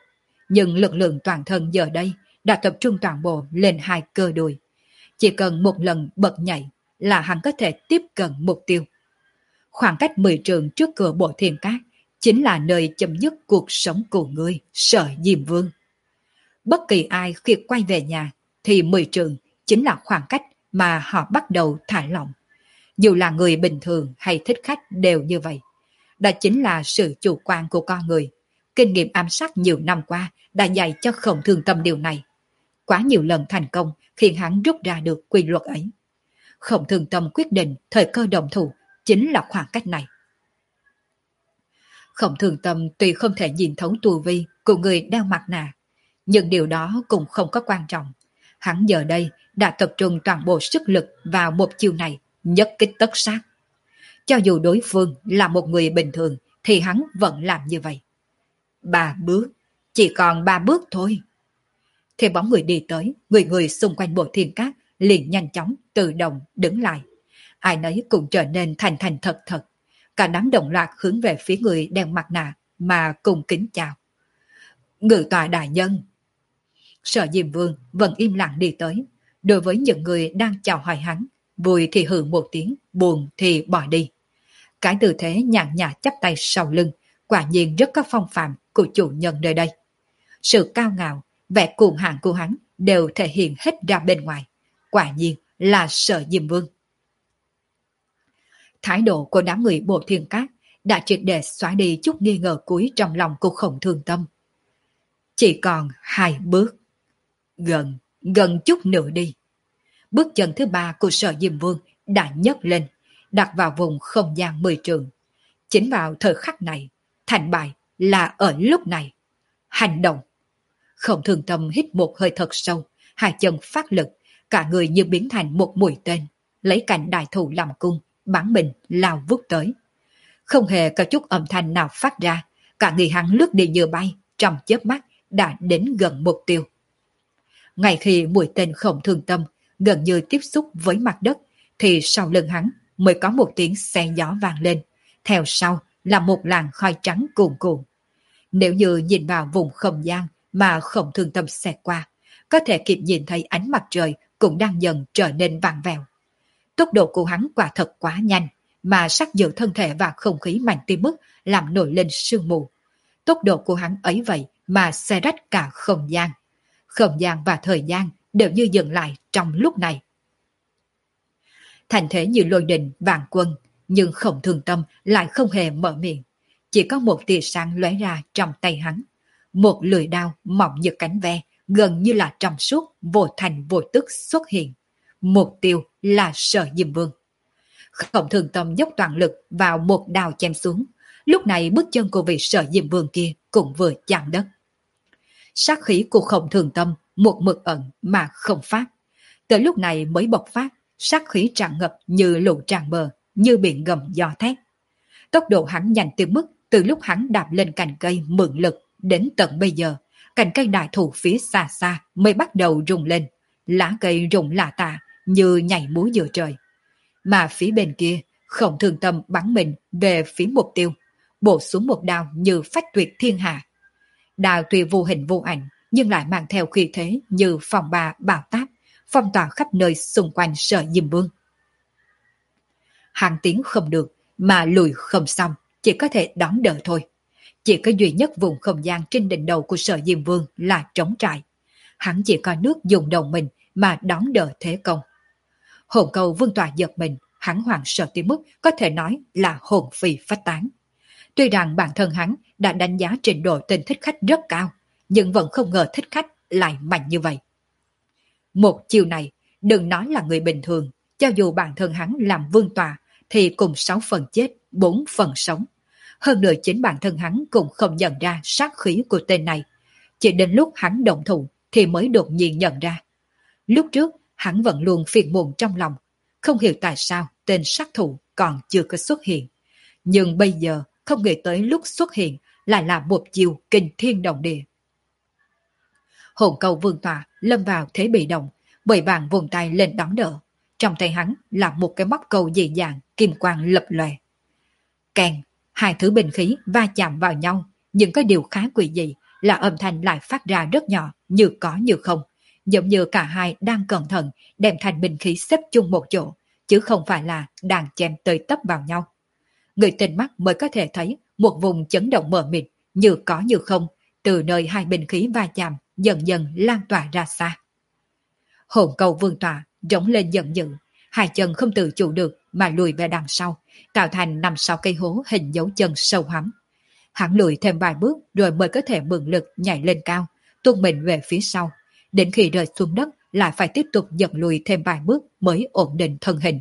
nhưng lực lượng toàn thân giờ đây đã tập trung toàn bộ lên hai cơ đùi. Chỉ cần một lần bật nhảy là hắn có thể tiếp cận mục tiêu. Khoảng cách mười trượng trước cửa bộ thiên cát chính là nơi chấm dứt cuộc sống của ngươi, Sở Diêm Vương. Bất kỳ ai khi quay về nhà thì mười trượng chính là khoảng cách mà họ bắt đầu thả lỏng. Dù là người bình thường hay thích khách đều như vậy. Đó chính là sự chủ quan của con người. Kinh nghiệm ám sát nhiều năm qua đã dạy cho Khổng Thương Tâm điều này. Quá nhiều lần thành công khiến hắn rút ra được quy luật ấy. Khổng Thương Tâm quyết định thời cơ động thủ chính là khoảng cách này. Khổng Thương Tâm tuy không thể nhìn thấu tu vi của người đeo mặt nạ, nhưng điều đó cũng không có quan trọng. Hắn giờ đây đã tập trung toàn bộ sức lực vào một chiêu này, nhất kích tất sát. Cho dù đối phương là một người bình thường thì hắn vẫn làm như vậy. Ba bước, chỉ còn ba bước thôi. Thì bóng người đi tới, người người xung quanh bộ thiên cát liền nhanh chóng tự động đứng lại. Ai nấy cũng trở nên thành thành thật thật. Cả đám đồng loạt hướng về phía người đeo mặt nạ mà cùng kính chào. Ngự tọa đại nhân. Sở Diêm Vương vẫn im lặng đi tới. Đối với những người đang chào hỏi hắn, vui thì hừ một tiếng, buồn thì bỏ đi. Cái tư thế nhàn nhạt chắp tay sau lưng, quả nhiên rất có phong phạm của chủ nhân nơi đây. Sự cao ngạo, vẻ cuồng hãn của hắn đều thể hiện hết ra bên ngoài. Quả nhiên là Sở Diêm Vương. Thái độ của đám người bộ thiên cát đã triệt để xóa đi chút nghi ngờ cuối trong lòng của Khổng Thương Tâm. Chỉ còn hai bước. Gần, gần chút nữa đi. Bước chân thứ ba của Sở Diêm Vương đã nhấc lên, đặt vào vùng không gian mười trượng. Chính vào thời khắc này, thành bại là ở lúc này. Hành động. Khổng Thương Tâm hít một hơi thật sâu, hai chân phát lực, cả người như biến thành một mũi tên, lấy cạnh đại thụ làm cung, bắn mình lao vút tới. Không hề có chút âm thanh nào phát ra, cả người hắn lướt đi như bay, trong chớp mắt đã đến gần mục tiêu. Ngay khi mũi tên Khổng Thương Tâm gần như tiếp xúc với mặt đất, thì sau lưng hắn mới có một tiếng xe gió vang lên, theo sau là một làn khói trắng cuồn cuộn. Nếu như nhìn vào vùng không gian mà Khổng Thương Tâm xẹt qua, có thể kịp nhìn thấy ánh mặt trời cũng đang dần trở nên vàng vèo. Tốc độ của hắn quả thật quá nhanh, mà sắc giữ thân thể và không khí mạnh tới mức làm nổi lên sương mù. Tốc độ của hắn ấy vậy mà xe rách cả không gian. Không gian và thời gian đều như dừng lại trong lúc này. Thành thế như lôi đình vạn quân, nhưng Khổng Thương Tâm lại không hề mở miệng. Chỉ có một tia sáng lóe ra trong tay hắn. Một lưỡi đao mỏng như cánh ve, gần như là trong suốt, vô thành vô tức xuất hiện. Mục tiêu là Sở Diêm Vương. Khổng Thương Tâm dốc toàn lực vào một đao chém xuống. Lúc này bước chân của vị Sở Diêm Vương kia cũng vừa chạm đất. Sát khí của Khổng Thương Tâm một mực ẩn mà không phát. Tới lúc này mới bộc phát, sát khí tràn ngập như lũ tràn bờ, như biển gầm gió thét. Tốc độ hắn nhanh tới mức từ lúc hắn đạp lên cành cây mượn lực đến tận bây giờ, cành cây đại thụ phía xa xa mới bắt đầu rung lên, lá cây rụng lả tả như nhảy múa giữa trời. Mà phía bên kia, Khổng Thương Tâm bắn mình về phía mục tiêu, bổ xuống một đao như phách tuyệt thiên hạ. Đao tuy vô hình vô ảnh, nhưng lại mang theo khí thế như phòng bà bão táp, phong tỏa khắp nơi xung quanh Sở Diêm Vương. Hàng tiến không được, mà lùi không xong, chỉ có thể đón đỡ thôi. Chỉ có duy nhất vùng không gian trên đỉnh đầu của Sở Diêm Vương là trống trải. Hắn chỉ có nước dùng đầu mình mà đón đỡ thế công. Hồn cầu Vương Tòa giật mình, hắn hoảng sợ tới mức có thể nói là hồn phi phách tán. Tuy rằng bản thân hắn đã đánh giá trình độ tên thích khách rất cao, nhưng vẫn không ngờ thích khách lại mạnh như vậy. Một chiều này, đừng nói là người bình thường, cho dù bản thân hắn làm vương tòa, thì cùng sáu phần chết, bốn phần sống. Hơn nữa chính bản thân hắn cũng không nhận ra sát khí của tên này. Chỉ đến lúc hắn động thủ thì mới đột nhiên nhận ra. Lúc trước, hắn vẫn luôn phiền muộn trong lòng, không hiểu tại sao tên sát thủ còn chưa có xuất hiện. Nhưng bây giờ, không nghĩ tới lúc xuất hiện lại là một chiều kinh thiên động địa. Hồn cầu Vương Tòa lâm vào thế bị động, bởi vàng vùng tay lên đón đỡ. Trong tay hắn là một cái móc câu dị dạng, kim quang lập lòe. Kèn, hai thứ binh khí va chạm vào nhau, nhưng có điều khá quỷ dị là âm thanh lại phát ra rất nhỏ, như có như không, giống như cả hai đang cẩn thận đem thành binh khí xếp chung một chỗ, chứ không phải là đang chém tới tấp vào nhau. Người tinh mắt mới có thể thấy một vùng chấn động mờ mịt, như có như không, từ nơi hai binh khí va chạm dần dần lan tỏa ra xa. Hồn cầu vương tọa rống lên giận dữ, hai chân không tự chủ được mà lùi về đằng sau, tạo thành năm sáu cây hố hình dấu chân sâu hắm. Hắn lùi thêm vài bước rồi mới có thể mượn lực nhảy lên cao, tung mình về phía sau. Đến khi rơi xuống đất lại phải tiếp tục dần lùi thêm vài bước mới ổn định thân hình.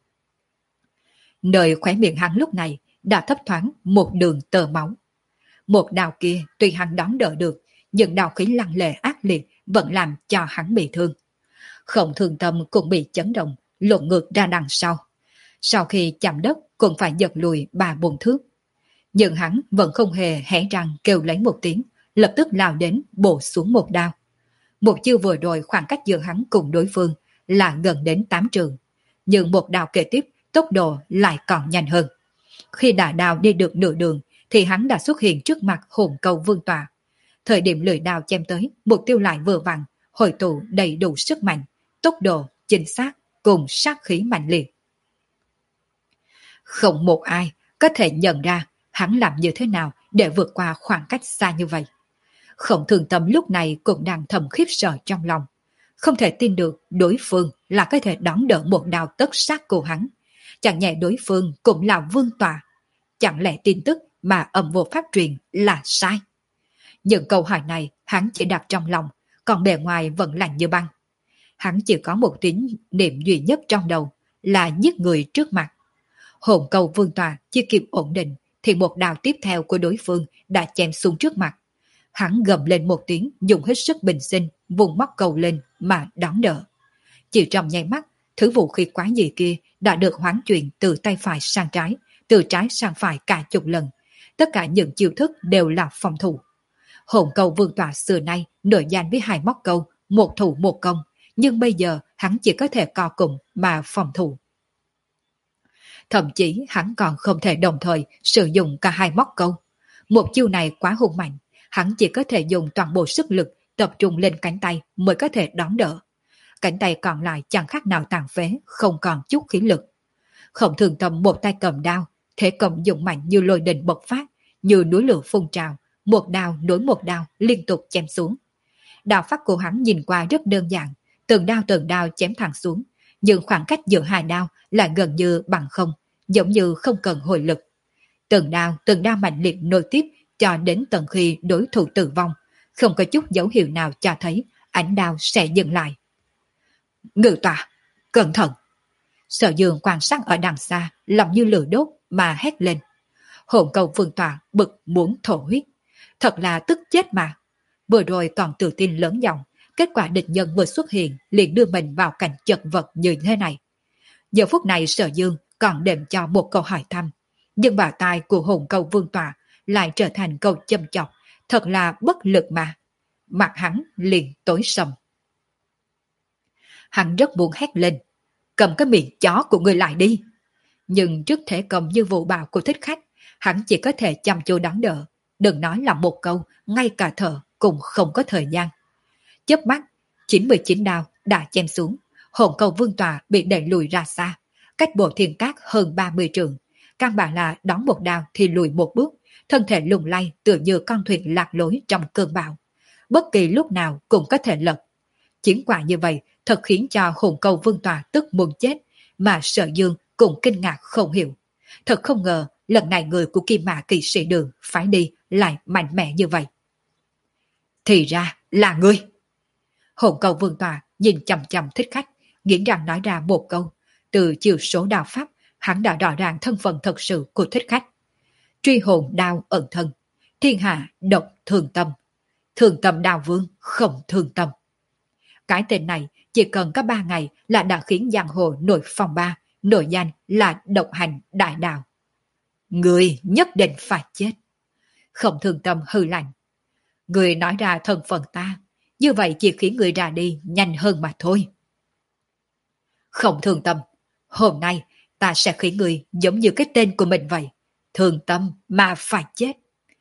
Nơi khóe miệng hắn lúc này đã thấp thoáng một đường tơ máu. Một đao kia tuy hắn đón đỡ được, nhưng đao khí lăng lệ ác liệt vẫn làm cho hắn bị thương. Khổng Thường Tâm cũng bị chấn động, lộn ngược ra đằng sau. Sau khi chạm đất cũng phải giật lùi ba bốn thước. Nhưng hắn vẫn không hề hé răng kêu lấy một tiếng, lập tức lao đến bổ xuống một đao. Một chiêu vừa rồi khoảng cách giữa hắn cùng đối phương là gần đến tám trường. Nhưng một đao kế tiếp tốc độ lại còn nhanh hơn. Khi đã đao đi được nửa đường thì hắn đã xuất hiện trước mặt hồn cầu vương tọa. Thời điểm lưỡi đao chém tới, mục tiêu lại vừa vặn, hội tụ đầy đủ sức mạnh, tốc độ, chính xác cùng sát khí mạnh liệt. Không một ai có thể nhận ra hắn làm như thế nào để vượt qua khoảng cách xa như vậy. Khổng Thường Tâm lúc này cũng đang thầm khiếp sợ trong lòng. Không thể tin được đối phương là có thể đón đỡ một đao tất sát của hắn. Chẳng nhẽ đối phương cũng là vương tọa. Chẳng lẽ tin tức mà âm vô pháp truyền là sai? Những câu hỏi này hắn chỉ đặt trong lòng, còn bề ngoài vẫn lạnh như băng. Hắn chỉ có một tín niệm duy nhất trong đầu là giết người trước mặt. Hồn cầu vương tọa chưa kịp ổn định thì một đao tiếp theo của đối phương đã chém xuống trước mặt. Hắn gầm lên một tiếng, dùng hết sức bình sinh, vùng móc cầu lên mà đón đỡ. Chỉ trong nháy mắt, thứ vũ khí quái dị kia đã được hoán chuyển từ tay phải sang trái, từ trái sang phải cả chục lần. Tất cả những chiêu thức đều là phòng thủ. Hồn cầu vương tọa xưa nay nổi danh với hai móc câu, một thủ một công, nhưng bây giờ hắn chỉ có thể co cùng mà phòng thủ. Thậm chí hắn còn không thể đồng thời sử dụng cả hai móc câu. Một chiêu này quá hung mạnh, hắn chỉ có thể dùng toàn bộ sức lực tập trung lên cánh tay mới có thể đón đỡ. Cánh tay còn lại chẳng khác nào tàn phế, không còn chút khí lực. Khổng Thường Tâm một tay cầm đao, thể cầm dụng mạnh như lôi đình bộc phát, như núi lửa phun trào, một đao nối một đao liên tục chém xuống. Đao pháp của hắn nhìn qua rất đơn giản, từng đao từng đao chém thẳng xuống, nhưng khoảng cách giữa hai đao là gần như bằng không, giống như không cần hồi lực. Từng đao từng đao mạnh liệt nối tiếp cho đến tận khi đối thủ tử vong, không có chút dấu hiệu nào cho thấy ánh đao sẽ dừng lại. Ngự tọa, cẩn thận! Sở Dương quan sát ở đằng xa, lòng như lửa đốt mà hét lên. Hồn cầu vương tọa bực muốn thổ huyết. Thật là tức chết mà. Vừa rồi còn tự tin lớn giọng, kết quả địch nhân vừa xuất hiện liền đưa mình vào cảnh chật vật như thế này. Giờ phút này Sở Dương còn đệm cho một câu hỏi thăm, nhưng vào tai của hồn cầu vương tọa lại trở thành câu châm chọc, thật là bất lực mà. Mặt hắn liền tối sầm. Hắn rất muốn hét lên, cầm cái miệng chó của người lại đi. Nhưng trước thể công như vụ bạo của thích khách, hắn chỉ có thể chăm chú đón đỡ. Đừng nói là một câu, ngay cả thở cũng không có thời gian. Chớp mắt, chín mươi chín đao đã chém xuống. Hồn cầu vương tọa bị đẩy lùi ra xa, cách bộ thiên cát hơn ba mươi trượng. Căn bản là đón một đao thì lùi một bước, thân thể lung lay tựa như con thuyền lạc lối trong cơn bão. Bất kỳ lúc nào cũng có thể lật. Chiến quả như vậy thật khiến cho hồn cầu vương tọa tức muốn chết, mà Sở Dương cũng kinh ngạc không hiểu. Thật không ngờ lần này người của Kim Mã Kỵ Sĩ Đường phải đi lại mạnh mẽ như vậy. Thì ra là ngươi! Hồn cầu vương tọa nhìn chằm chằm thích khách, nghiến răng nói ra một câu. Từ chiều số đao pháp, hắn đã rõ ràng thân phận thật sự của thích khách. Truy hồn đao ẩn thân, thiên hạ độc thường tâm, thường tâm đao vương không thường tâm. Cái tên này chỉ cần có ba ngày là đã khiến giang hồ nổi phong ba, nổi danh là độc hành đại đạo. Người nhất định phải chết. Không Thường Tâm hư lạnh. Người nói ra thân phận ta, như vậy chỉ khiến người ra đi nhanh hơn mà thôi. Không Thường Tâm, hôm nay ta sẽ khiến người giống như cái tên của mình vậy. Thường Tâm mà phải chết.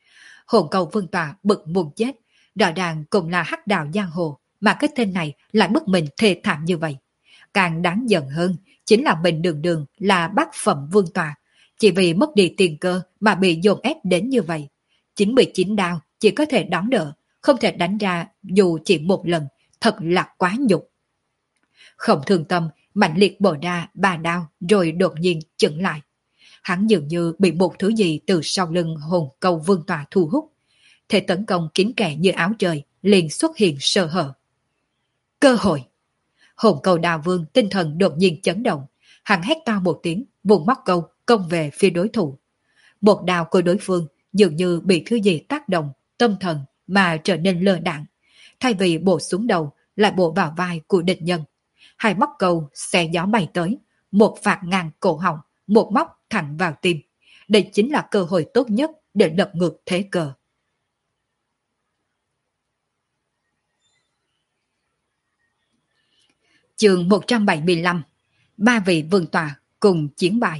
Hồn cầu vương tọa bực muốn chết, rõ ràng cũng là hắc đạo giang hồ, mà cái tên này lại bức mình thê thảm như vậy. Càng đáng giận hơn, chính là mình đường đường là bát phẩm vương tọa, chỉ vì mất đi tiền cơ mà bị dồn ép đến như vậy. chín mươi chín đao chỉ có thể đón đỡ, không thể đánh ra dù chỉ một lần, thật là quá nhục. Không thương tâm, mạnh liệt bổ ra ba đao rồi đột nhiên chững lại. Hắn dường như bị một thứ gì từ sau lưng hồn cầu vương tọa thu hút. Thể tấn công kín kẽ như áo trời, liền xuất hiện sơ hở. Cơ hội! Hồn cầu đào vương tinh thần đột nhiên chấn động. Hắn hét to một tiếng, vùng móc câu công về phía đối thủ. Một đao của đối phương dường như bị thứ gì tác động, tâm thần mà trở nên lơ đãng. Thay vì bổ xuống đầu, lại bổ vào vai của địch nhân. Hai móc câu xé gió bay tới, một phạt ngang cổ họng, một móc thẳng vào tim. Đây chính là cơ hội tốt nhất để lật ngược thế cờ. Chương một trăm bảy mươi lăm. Ba vị vương tọa cùng chiến bại.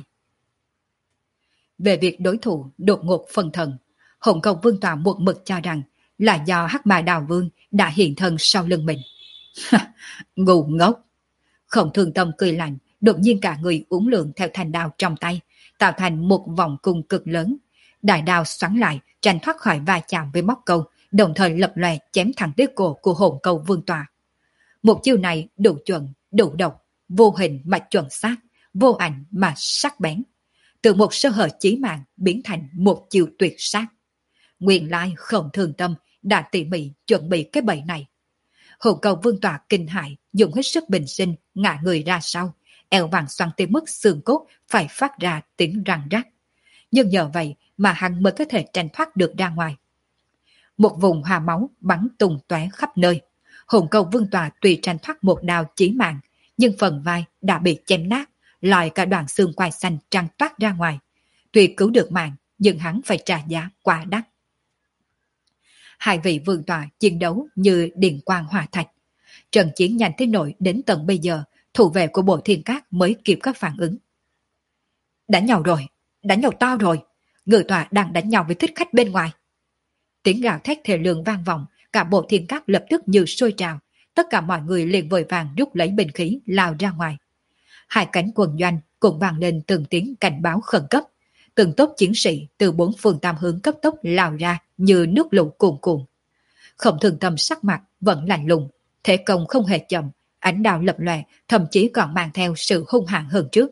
Về việc đối thủ đột ngột phân thần, Hồn Cầu vương tọa một mực cho rằng là do Hắc Ma Đào Vương đã hiện thân sau lưng mình. Ngu ngốc! Không Thương Tâm cười lạnh, đột nhiên cả người uốn lượn theo thanh đao trong tay, tạo thành một vòng cung cực lớn. Đại đao xoắn lại, tránh thoát khỏi va chạm với móc câu, đồng thời lập lòe chém thẳng tới cổ của Hồn Cầu vương tọa. Một chiêu này đủ chuẩn, đủ độc, vô hình mà chuẩn xác, vô ảnh mà sắc bén. Từ một sơ hở chí mạng biến thành một chiêu tuyệt sát. Nguyên lai Không Thương Tâm đã tỉ mỉ chuẩn bị cái bẫy này. Hồn Cầu vương tọa kinh hại, dùng hết sức bình sinh ngã người ra sau, eo vàng xoắn tới mức xương cốt phải phát ra tiếng răng rắc. Nhưng nhờ vậy mà hắn mới có thể tranh thoát được ra ngoài. Một vùng hà máu bắn tung tóe khắp nơi. Hồn Cầu vương tọa tùy tranh thoát một đao chí mạng, nhưng phần vai đã bị chém nát, lòi cả đoạn xương quai xanh trăng toát ra ngoài. Tuy cứu được mạng, nhưng hắn phải trả giá quá đắt. Hai vị vương tọa chiến đấu như điện quang hỏa thạch. Trận chiến nhanh thế nổi đến tận bây giờ, thủ vệ của Bộ Thiên Cát mới kịp các phản ứng. Đánh nhau rồi, đánh nhau to rồi, người tọa đang đánh nhau với thích khách bên ngoài. Tiếng gào thét thề lương vang vọng, cả Bộ Thiên Cát lập tức như sôi trào, tất cả mọi người liền vội vàng rút lấy binh khí lao ra ngoài. Hai cánh quần doanh cũng vang lên từng tiếng cảnh báo khẩn cấp. Từng tốp chiến sĩ từ bốn phương tam hướng cấp tốc lao ra như nước lũ cuồn cuộn. Không Thương Tâm sắc mặt vẫn lạnh lùng, thể công không hề chậm, ánh đao lập lòe, thậm chí còn mang theo sự hung hãn hơn trước.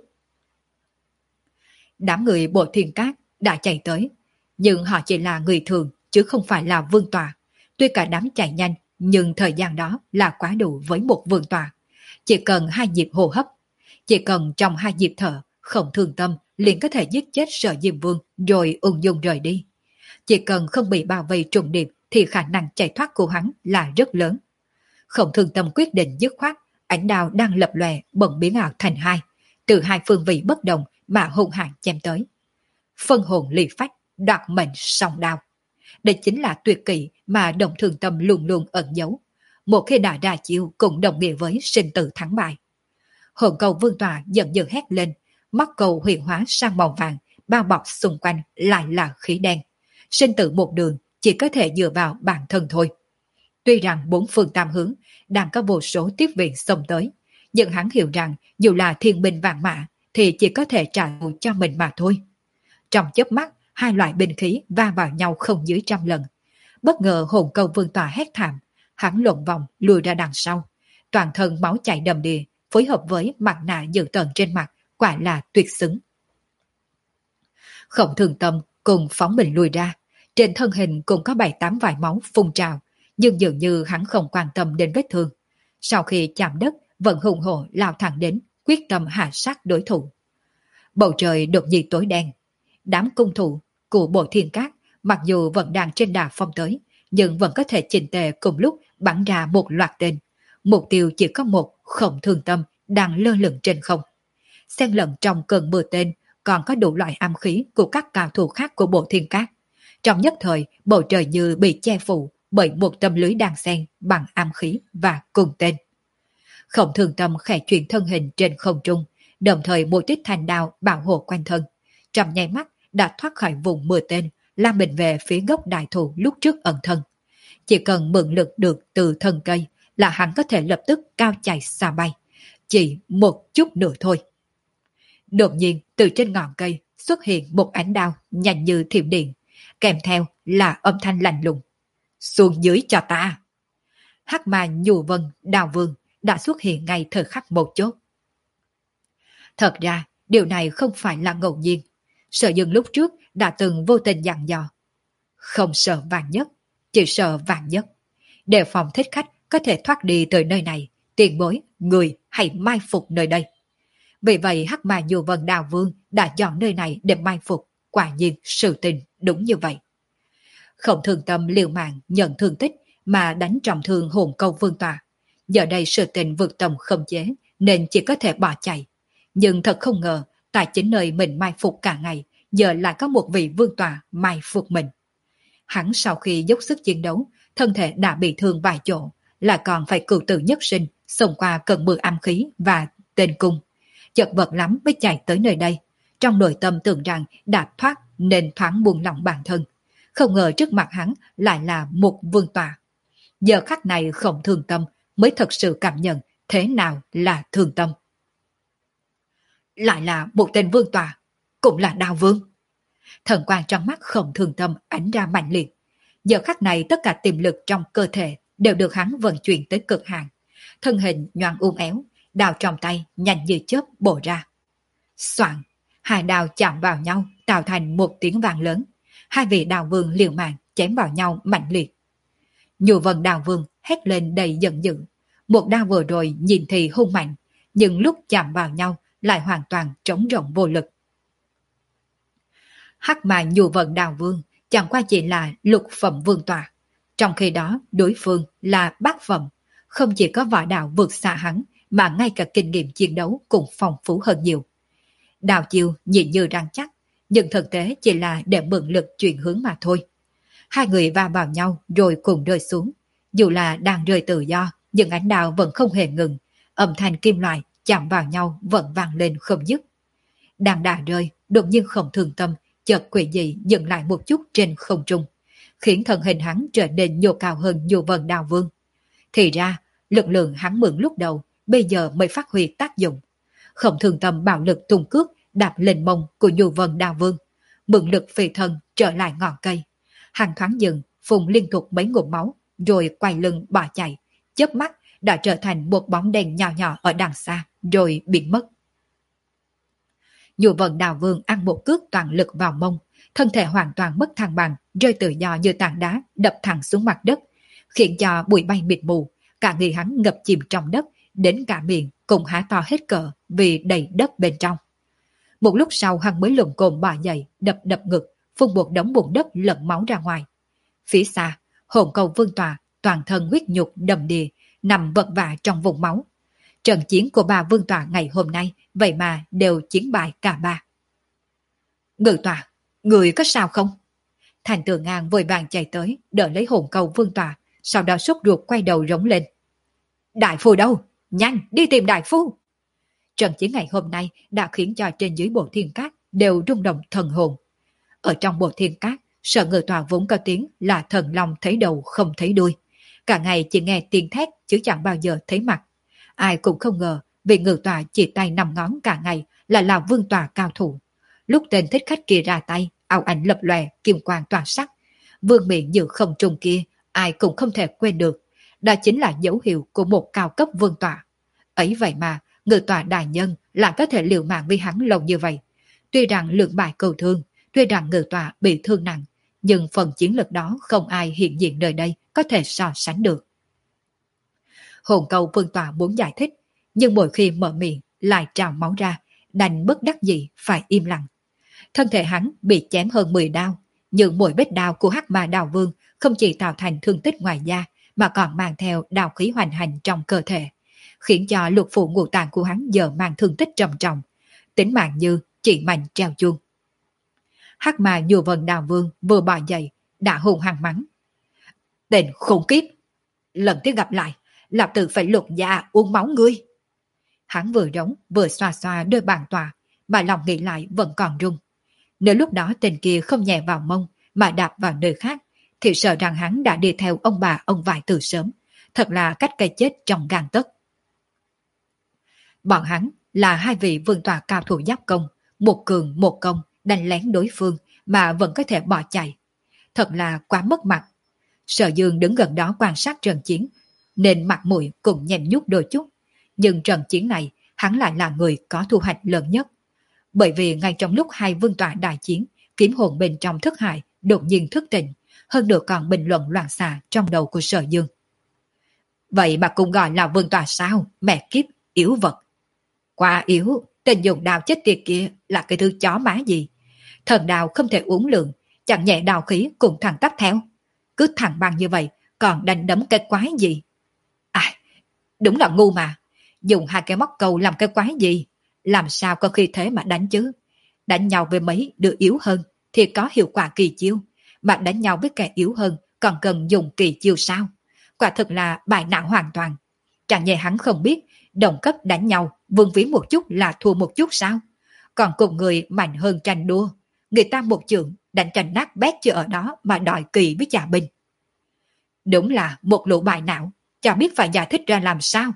Đám người Bộ Thiên Cát đã chạy tới, nhưng họ chỉ là người thường chứ không phải là vương tọa. Tuy cả đám chạy nhanh, nhưng thời gian đó là quá đủ với một vương tọa. Chỉ cần hai nhịp hô hấp, chỉ cần trong hai nhịp thở, Không Thương Tâm liền có thể giết chết Sở Diêm Vương rồi ung dung rời đi. Chỉ cần không bị bao vây trùng điệp thì khả năng chạy thoát của hắn là rất lớn. Không Thương Tâm quyết định dứt khoát, ánh đao đang lập lòe bỗng biến ảo thành hai, từ hai phương vị bất đồng mà hung hãn chém tới. Phân hồn ly phách, đoạt mệnh song đao. Đây chính là tuyệt kỹ mà Động Thương Tâm luôn luôn ẩn giấu. Một khi đã ra chiêu cũng đồng nghĩa với sinh tử thắng bại. Hồn Cầu vương tọa giận dữ hét lên, móc cầu huyền hóa sang màu vàng, bao bọc xung quanh lại là khí đen. Sinh tử một đường chỉ có thể dựa vào bản thân thôi. Tuy rằng bốn phương tam hướng đang có vô số tiếp viện xông tới, nhưng hắn hiểu rằng dù là thiên binh vạn mã thì chỉ có thể trả thù cho mình mà thôi. Trong chớp mắt, hai loại binh khí va vào nhau không dưới trăm lần. Bất ngờ Hồn Cầu vương tọa hét thảm, hắn lộn vòng lùi ra đằng sau, toàn thân máu chảy đầm đìa, phối hợp với mặt nạ dữ tợn trên mặt, quả là tuyệt xứng. Không Thương Tâm cùng phóng mình lùi ra, trên thân hình cũng có bảy tám vải máu phun trào, nhưng dường như hắn không quan tâm đến vết thương. Sau khi chạm đất, vẫn hùng hổ lao thẳng đến, quyết tâm hạ sát đối thủ. Bầu trời đột nhiên tối đen, đám cung thủ của Bộ Thiên Cát mặc dù vẫn đang trên đà phong tới, nhưng vẫn có thể chỉnh tề cùng lúc bắn ra một loạt tên. Mục tiêu chỉ có một, Không Thương Tâm đang lơ lửng trên không. Xen lẫn trong cơn mưa tên còn có đủ loại âm khí của các cao thủ khác của Bộ Thiên Cát. Trong nhất thời, bầu trời như bị che phủ bởi một tấm lưới đan xen bằng âm khí và cùng tên. Không Thương Tâm khẽ chuyển thân hình trên không trung, đồng thời bôi tích thành đao bảo hộ quanh thân. Trong nháy mắt đã thoát khỏi vùng mưa tên, lao mình về phía gốc đại thụ lúc trước ẩn thân. Chỉ cần mượn lực được từ thân cây là hắn có thể lập tức cao chạy xa bay. Chỉ một chút nữa thôi. Đột nhiên từ trên ngọn cây xuất hiện một ánh đao nhanh như thiểm điện, kèm theo là âm thanh lạnh lùng. Xuống dưới cho ta. Hắc Ma Nhu Vân Đao Vương đã xuất hiện ngay thời khắc một chốt. Thật ra điều này không phải là ngẫu nhiên. Sở Dương lúc trước đã từng vô tình dặn dò. Không sợ vạn nhất, chỉ sợ vạn nhất. Để phòng thích khách có thể thoát đi từ nơi này, tiền bối, người hãy mai phục nơi đây. Vì vậy Hắc Ma Nhu Vân Đao Vương đã chọn nơi này để mai phục. Quả nhiên sự tình đúng như vậy. Không thường tâm liều mạng nhận thương tích mà đánh trọng thương hồn câu vương tòa. Giờ đây sự tình vượt tầm không chế nên chỉ có thể bỏ chạy. Nhưng thật không ngờ tại chính nơi mình mai phục cả ngày giờ lại có một vị vương tòa mai phục mình. Hắn sau khi dốc sức chiến đấu, thân thể đã bị thương vài chỗ, lại còn phải cựu tử nhất sinh xông qua cơn mưa âm khí và tên cung. Chật vật lắm mới chạy tới nơi đây. Trong nội tâm tưởng rằng đã thoát nên thoáng buông lỏng bản thân. Không ngờ trước mặt hắn lại là một vương tòa. Giờ khắc này không thương tâm mới thật sự cảm nhận thế nào là thương tâm. Lại là một tên vương tòa, cũng là Đao Vương. Thần quang trong mắt không thương tâm ánh ra mạnh liệt. Giờ khắc này tất cả tiềm lực trong cơ thể đều được hắn vận chuyển tới cực hạn. Thân hình nhoáng uốn éo, đao trong tay nhanh như chớp bổ ra. Soạn, hai đao chạm vào nhau tạo thành một tiếng vang lớn. Hai vị Đao Vương liều mạng chém vào nhau mạnh liệt. Nhu Vân Đao Vương hét lên đầy giận dữ. Một đao vừa rồi nhìn thì hung mạnh, nhưng lúc chạm vào nhau lại hoàn toàn trống rỗng vô lực. Hắc Ma Nhu Vân Đao Vương chẳng qua chỉ là lục phẩm vương tòa, trong khi đó đối phương là bát phẩm, không chỉ có võ đạo vượt xa hắn mà ngay cả kinh nghiệm chiến đấu cũng phong phú hơn nhiều. Đao chiêu nhìn như răng chắc, nhưng thực tế chỉ là để mượn lực chuyển hướng mà thôi. Hai người va vào nhau rồi cùng rơi xuống, dù là đang rơi tự do, nhưng ánh đao vẫn không hề ngừng, âm thanh kim loại chạm vào nhau vẫn vang lên không dứt. Đang đà rơi, đột nhiên không thường tâm, chợt quỷ dị dừng lại một chút trên không trung, khiến thân hình hắn trở nên nhô cao hơn Nhu Vân Đao Vương. Thì ra, lực lượng hắn mượn lúc đầu, bây giờ mới phát huy tác dụng. Không thường tâm bạo lực tung cước đạp lên mông của Nhu Vân Đao Vương, mượn lực phi thân trở lại ngọn cây. Hắn thoáng dừng, phun liên tục mấy ngụm máu, rồi quay lưng bỏ chạy, chớp mắt đã trở thành một bóng đèn nhỏ nhỏ ở đằng xa, rồi biến mất. Nhu Vân Đao Vương ăn một cước toàn lực vào mông, thân thể hoàn toàn mất thăng bằng, rơi tự do như tảng đá, đập thẳng xuống mặt đất, khiến cho bụi bay mịt mù, cả người hắn ngập chìm trong đất, đến cả miệng cũng há to hết cỡ vì đầy đất bên trong. Một lúc sau hắn mới lùm cồm bò dậy, đập đập ngực, phun một đống bùn đất lẫn máu ra ngoài. Phía xa, hồn cầu vương tòa, toàn thân huyết nhục đầm đìa, nằm vật vã trong vùng máu. Trận chiến của bà vương tòa ngày hôm nay, vậy mà đều chiến bại cả ba. Ngự tòa, người có sao không? Thành Tường Ngang vội vàng chạy tới, đỡ lấy hồn cầu vương tòa, sau đó sốt ruột quay đầu rống lên. Đại phu đâu? Nhanh, đi tìm đại phu! Trận chiến ngày hôm nay đã khiến cho trên dưới bộ thiên cát đều rung động thần hồn. Ở trong bộ thiên cát, Sở Ngự Tòa vốn có tiếng là thần long thấy đầu không thấy đuôi. Cả ngày chỉ nghe tiếng thét chứ chẳng bao giờ thấy mặt. Ai cũng không ngờ vị Ngự Tòa chỉ tay năm ngón cả ngày là là vương tòa cao thủ. Lúc tên thích khách kia ra tay, ảo ảnh lập lòe, kim quang tỏa sắc. Vương miện như không trung kia, ai cũng không thể quên được. Đó chính là dấu hiệu của một cao cấp vương tòa. Ấy vậy mà, Ngự Tòa đại nhân lại có thể liều mạng với hắn lâu như vậy. Tuy rằng lượng bại cầu thương, tuy rằng Ngự Tòa bị thương nặng, nhưng phần chiến lực đó không ai hiện diện nơi đây có thể so sánh được. Hồn cầu vương tòa muốn giải thích, nhưng mỗi khi mở miệng lại trào máu ra, đành bất đắc dĩ phải im lặng. Thân thể hắn bị chém hơn mười đao, nhưng mỗi vết đao của Hắc Ma Đao Vương không chỉ tạo thành thương tích ngoài da, mà còn mang theo đao khí hoành hành trong cơ thể, khiến cho lục phủ ngũ tạng của hắn giờ mang thương tích trầm trọng, tính mạng như chỉ mạnh treo chuông. Hắc Ma Nhu Vân Đao Vương vừa bò dậy đã hùng hăng mắng. Tên khủng kiếp! Lần tiếp gặp lại, lão tử phải lột da uống máu ngươi! Hắn vừa rống vừa xoa xoa đôi bàn tòa, mà lòng nghĩ lại vẫn còn rung. Nếu lúc đó tên kia không nhẹ vào mông, mà đạp vào nơi khác, thì sợ rằng hắn đã đi theo ông bà ông vải từ sớm, thật là cách cây chết trong gang tấc. Bọn hắn là hai vị vương tọa cao thủ giáp công, một cường một công đánh lén đối phương mà vẫn có thể bỏ chạy. Thật là quá mất mặt. Sở Dương đứng gần đó quan sát trận chiến, nên mặt mũi cũng nhèm nhút đôi chút. Nhưng trận chiến này, hắn lại là người có thu hoạch lớn nhất. Bởi vì ngay trong lúc hai vương tọa đại chiến, kiếm hồn bên trong thức hải đột nhiên thức tỉnh, hơn nữa còn bình luận loạn xạ trong đầu của Sở Dương. Vậy mà cũng gọi là vương tọa sao? Mẹ kiếp, yếu vật. Quá yếu, tên dùng đào chết tiệt kia là cái thứ chó má gì? Thần đào không thể uống lượng, chẳng nhẹ đào khí cùng thằng tắt theo. Cứ thẳng bằng như vậy, còn đánh đấm cái quái gì? À, đúng là ngu mà. Dùng hai cái móc câu làm cái quái gì? Làm sao có khi thế mà đánh chứ? Đánh nhau với mấy đứa yếu hơn thì có hiệu quả kỳ chiêu, mà đánh nhau với kẻ yếu hơn còn cần dùng kỳ chiêu sao? Quả thực là bài não hoàn toàn. Chẳng nhẹ hắn không biết đồng cấp đánh nhau vương ví một chút là thua một chút sao? Còn cùng người mạnh hơn tranh đua, người ta một chưởng đánh tranh nát bét chưa ở đó mà đòi kỳ với trà binh. Đúng là một lũ bài não, chả biết phải giải thích ra làm sao.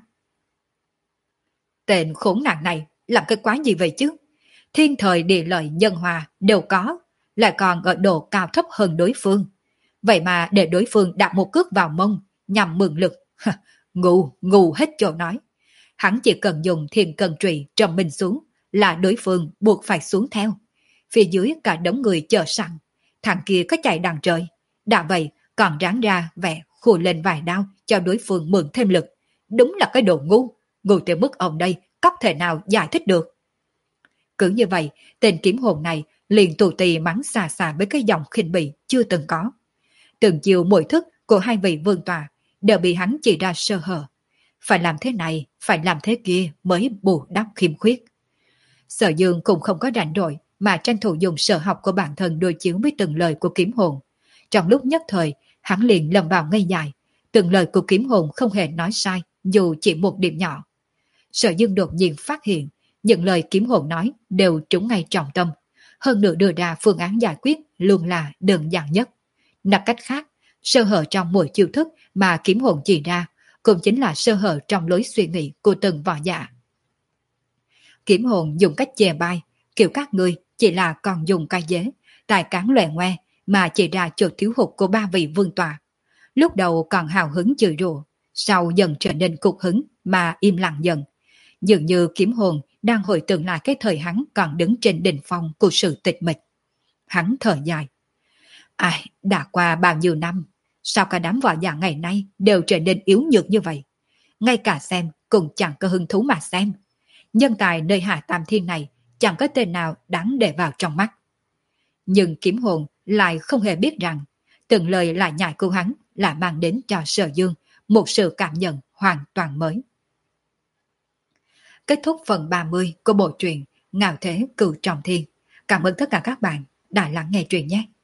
Tên khốn nạn này làm cái quái gì vậy chứ? Thiên thời địa lợi nhân hòa đều có, lại còn ở độ cao thấp hơn đối phương. Vậy mà để đối phương đặt một cước vào mông nhằm mượn lực, ngu, ngu hết chỗ nói. Hắn chỉ cần dùng thiên cân trụy trầm mình xuống là đối phương buộc phải xuống theo. Phía dưới cả đống người chờ sẵn, thằng kia có chạy đằng trời. Đã vậy còn ráng ra vẻ khùa lên vài đao cho đối phương mượn thêm lực. Đúng là cái đồ ngu, ngu tới mức ông đây có thể nào giải thích được. Cứ như vậy, tên kiếm hồn này liền tù tì mắng xà xà với cái giọng khinh bỉ chưa từng có. Từng chiều mỗi thức của hai vị vương tòa đều bị hắn chỉ ra sơ hở. Phải làm thế này, phải làm thế kia mới bù đắp khiếm khuyết. Sở Dương cũng không có rảnh rỗi mà tranh thủ dùng sở học của bản thân đối chiếu với từng lời của kiếm hồn. Trong lúc nhất thời, hắn liền lầm vào ngây dài. Từng lời của kiếm hồn không hề nói sai, dù chỉ một điểm nhỏ. Sở Dương đột nhiên phát hiện, những lời kiếm hồn nói đều trúng ngay trọng tâm. Hơn nữa đưa ra phương án giải quyết luôn là đơn giản nhất. Nói cách khác, sơ hở trong mỗi chiêu thức mà kiếm hồn chỉ ra cũng chính là sơ hở trong lối suy nghĩ của từng võ giả. Kiếm hồn dùng cách chè bai, kiểu các ngươi chỉ là còn dùng cái dế, tài cán lòe ngoe mà chỉ ra chỗ thiếu hụt của ba vị vương tọa. Lúc đầu còn hào hứng chửi rủa, sau dần trở nên cục hứng mà im lặng dần. Dường như kiếm hồn đang hồi tưởng lại cái thời hắn còn đứng trên đỉnh phong của sự tịch mịch. Hắn thở dài. Ai, đã qua bao nhiêu năm, sao cả đám võ giả ngày nay đều trở nên yếu nhược như vậy? Ngay cả xem cũng chẳng có hứng thú mà xem. Nhân tài nơi Hạ Tam Thiên này chẳng có tên nào đáng để vào trong mắt. Nhưng kiếm hồn lại không hề biết rằng từng lời lại nhại của hắn là mang đến cho Sở Dương một sự cảm nhận hoàn toàn mới. Kết thúc phần ba mươi của bộ truyện Ngạo Thế Cửu Trọng Thiên. Cảm ơn tất cả các bạn đã lắng nghe truyện nhé.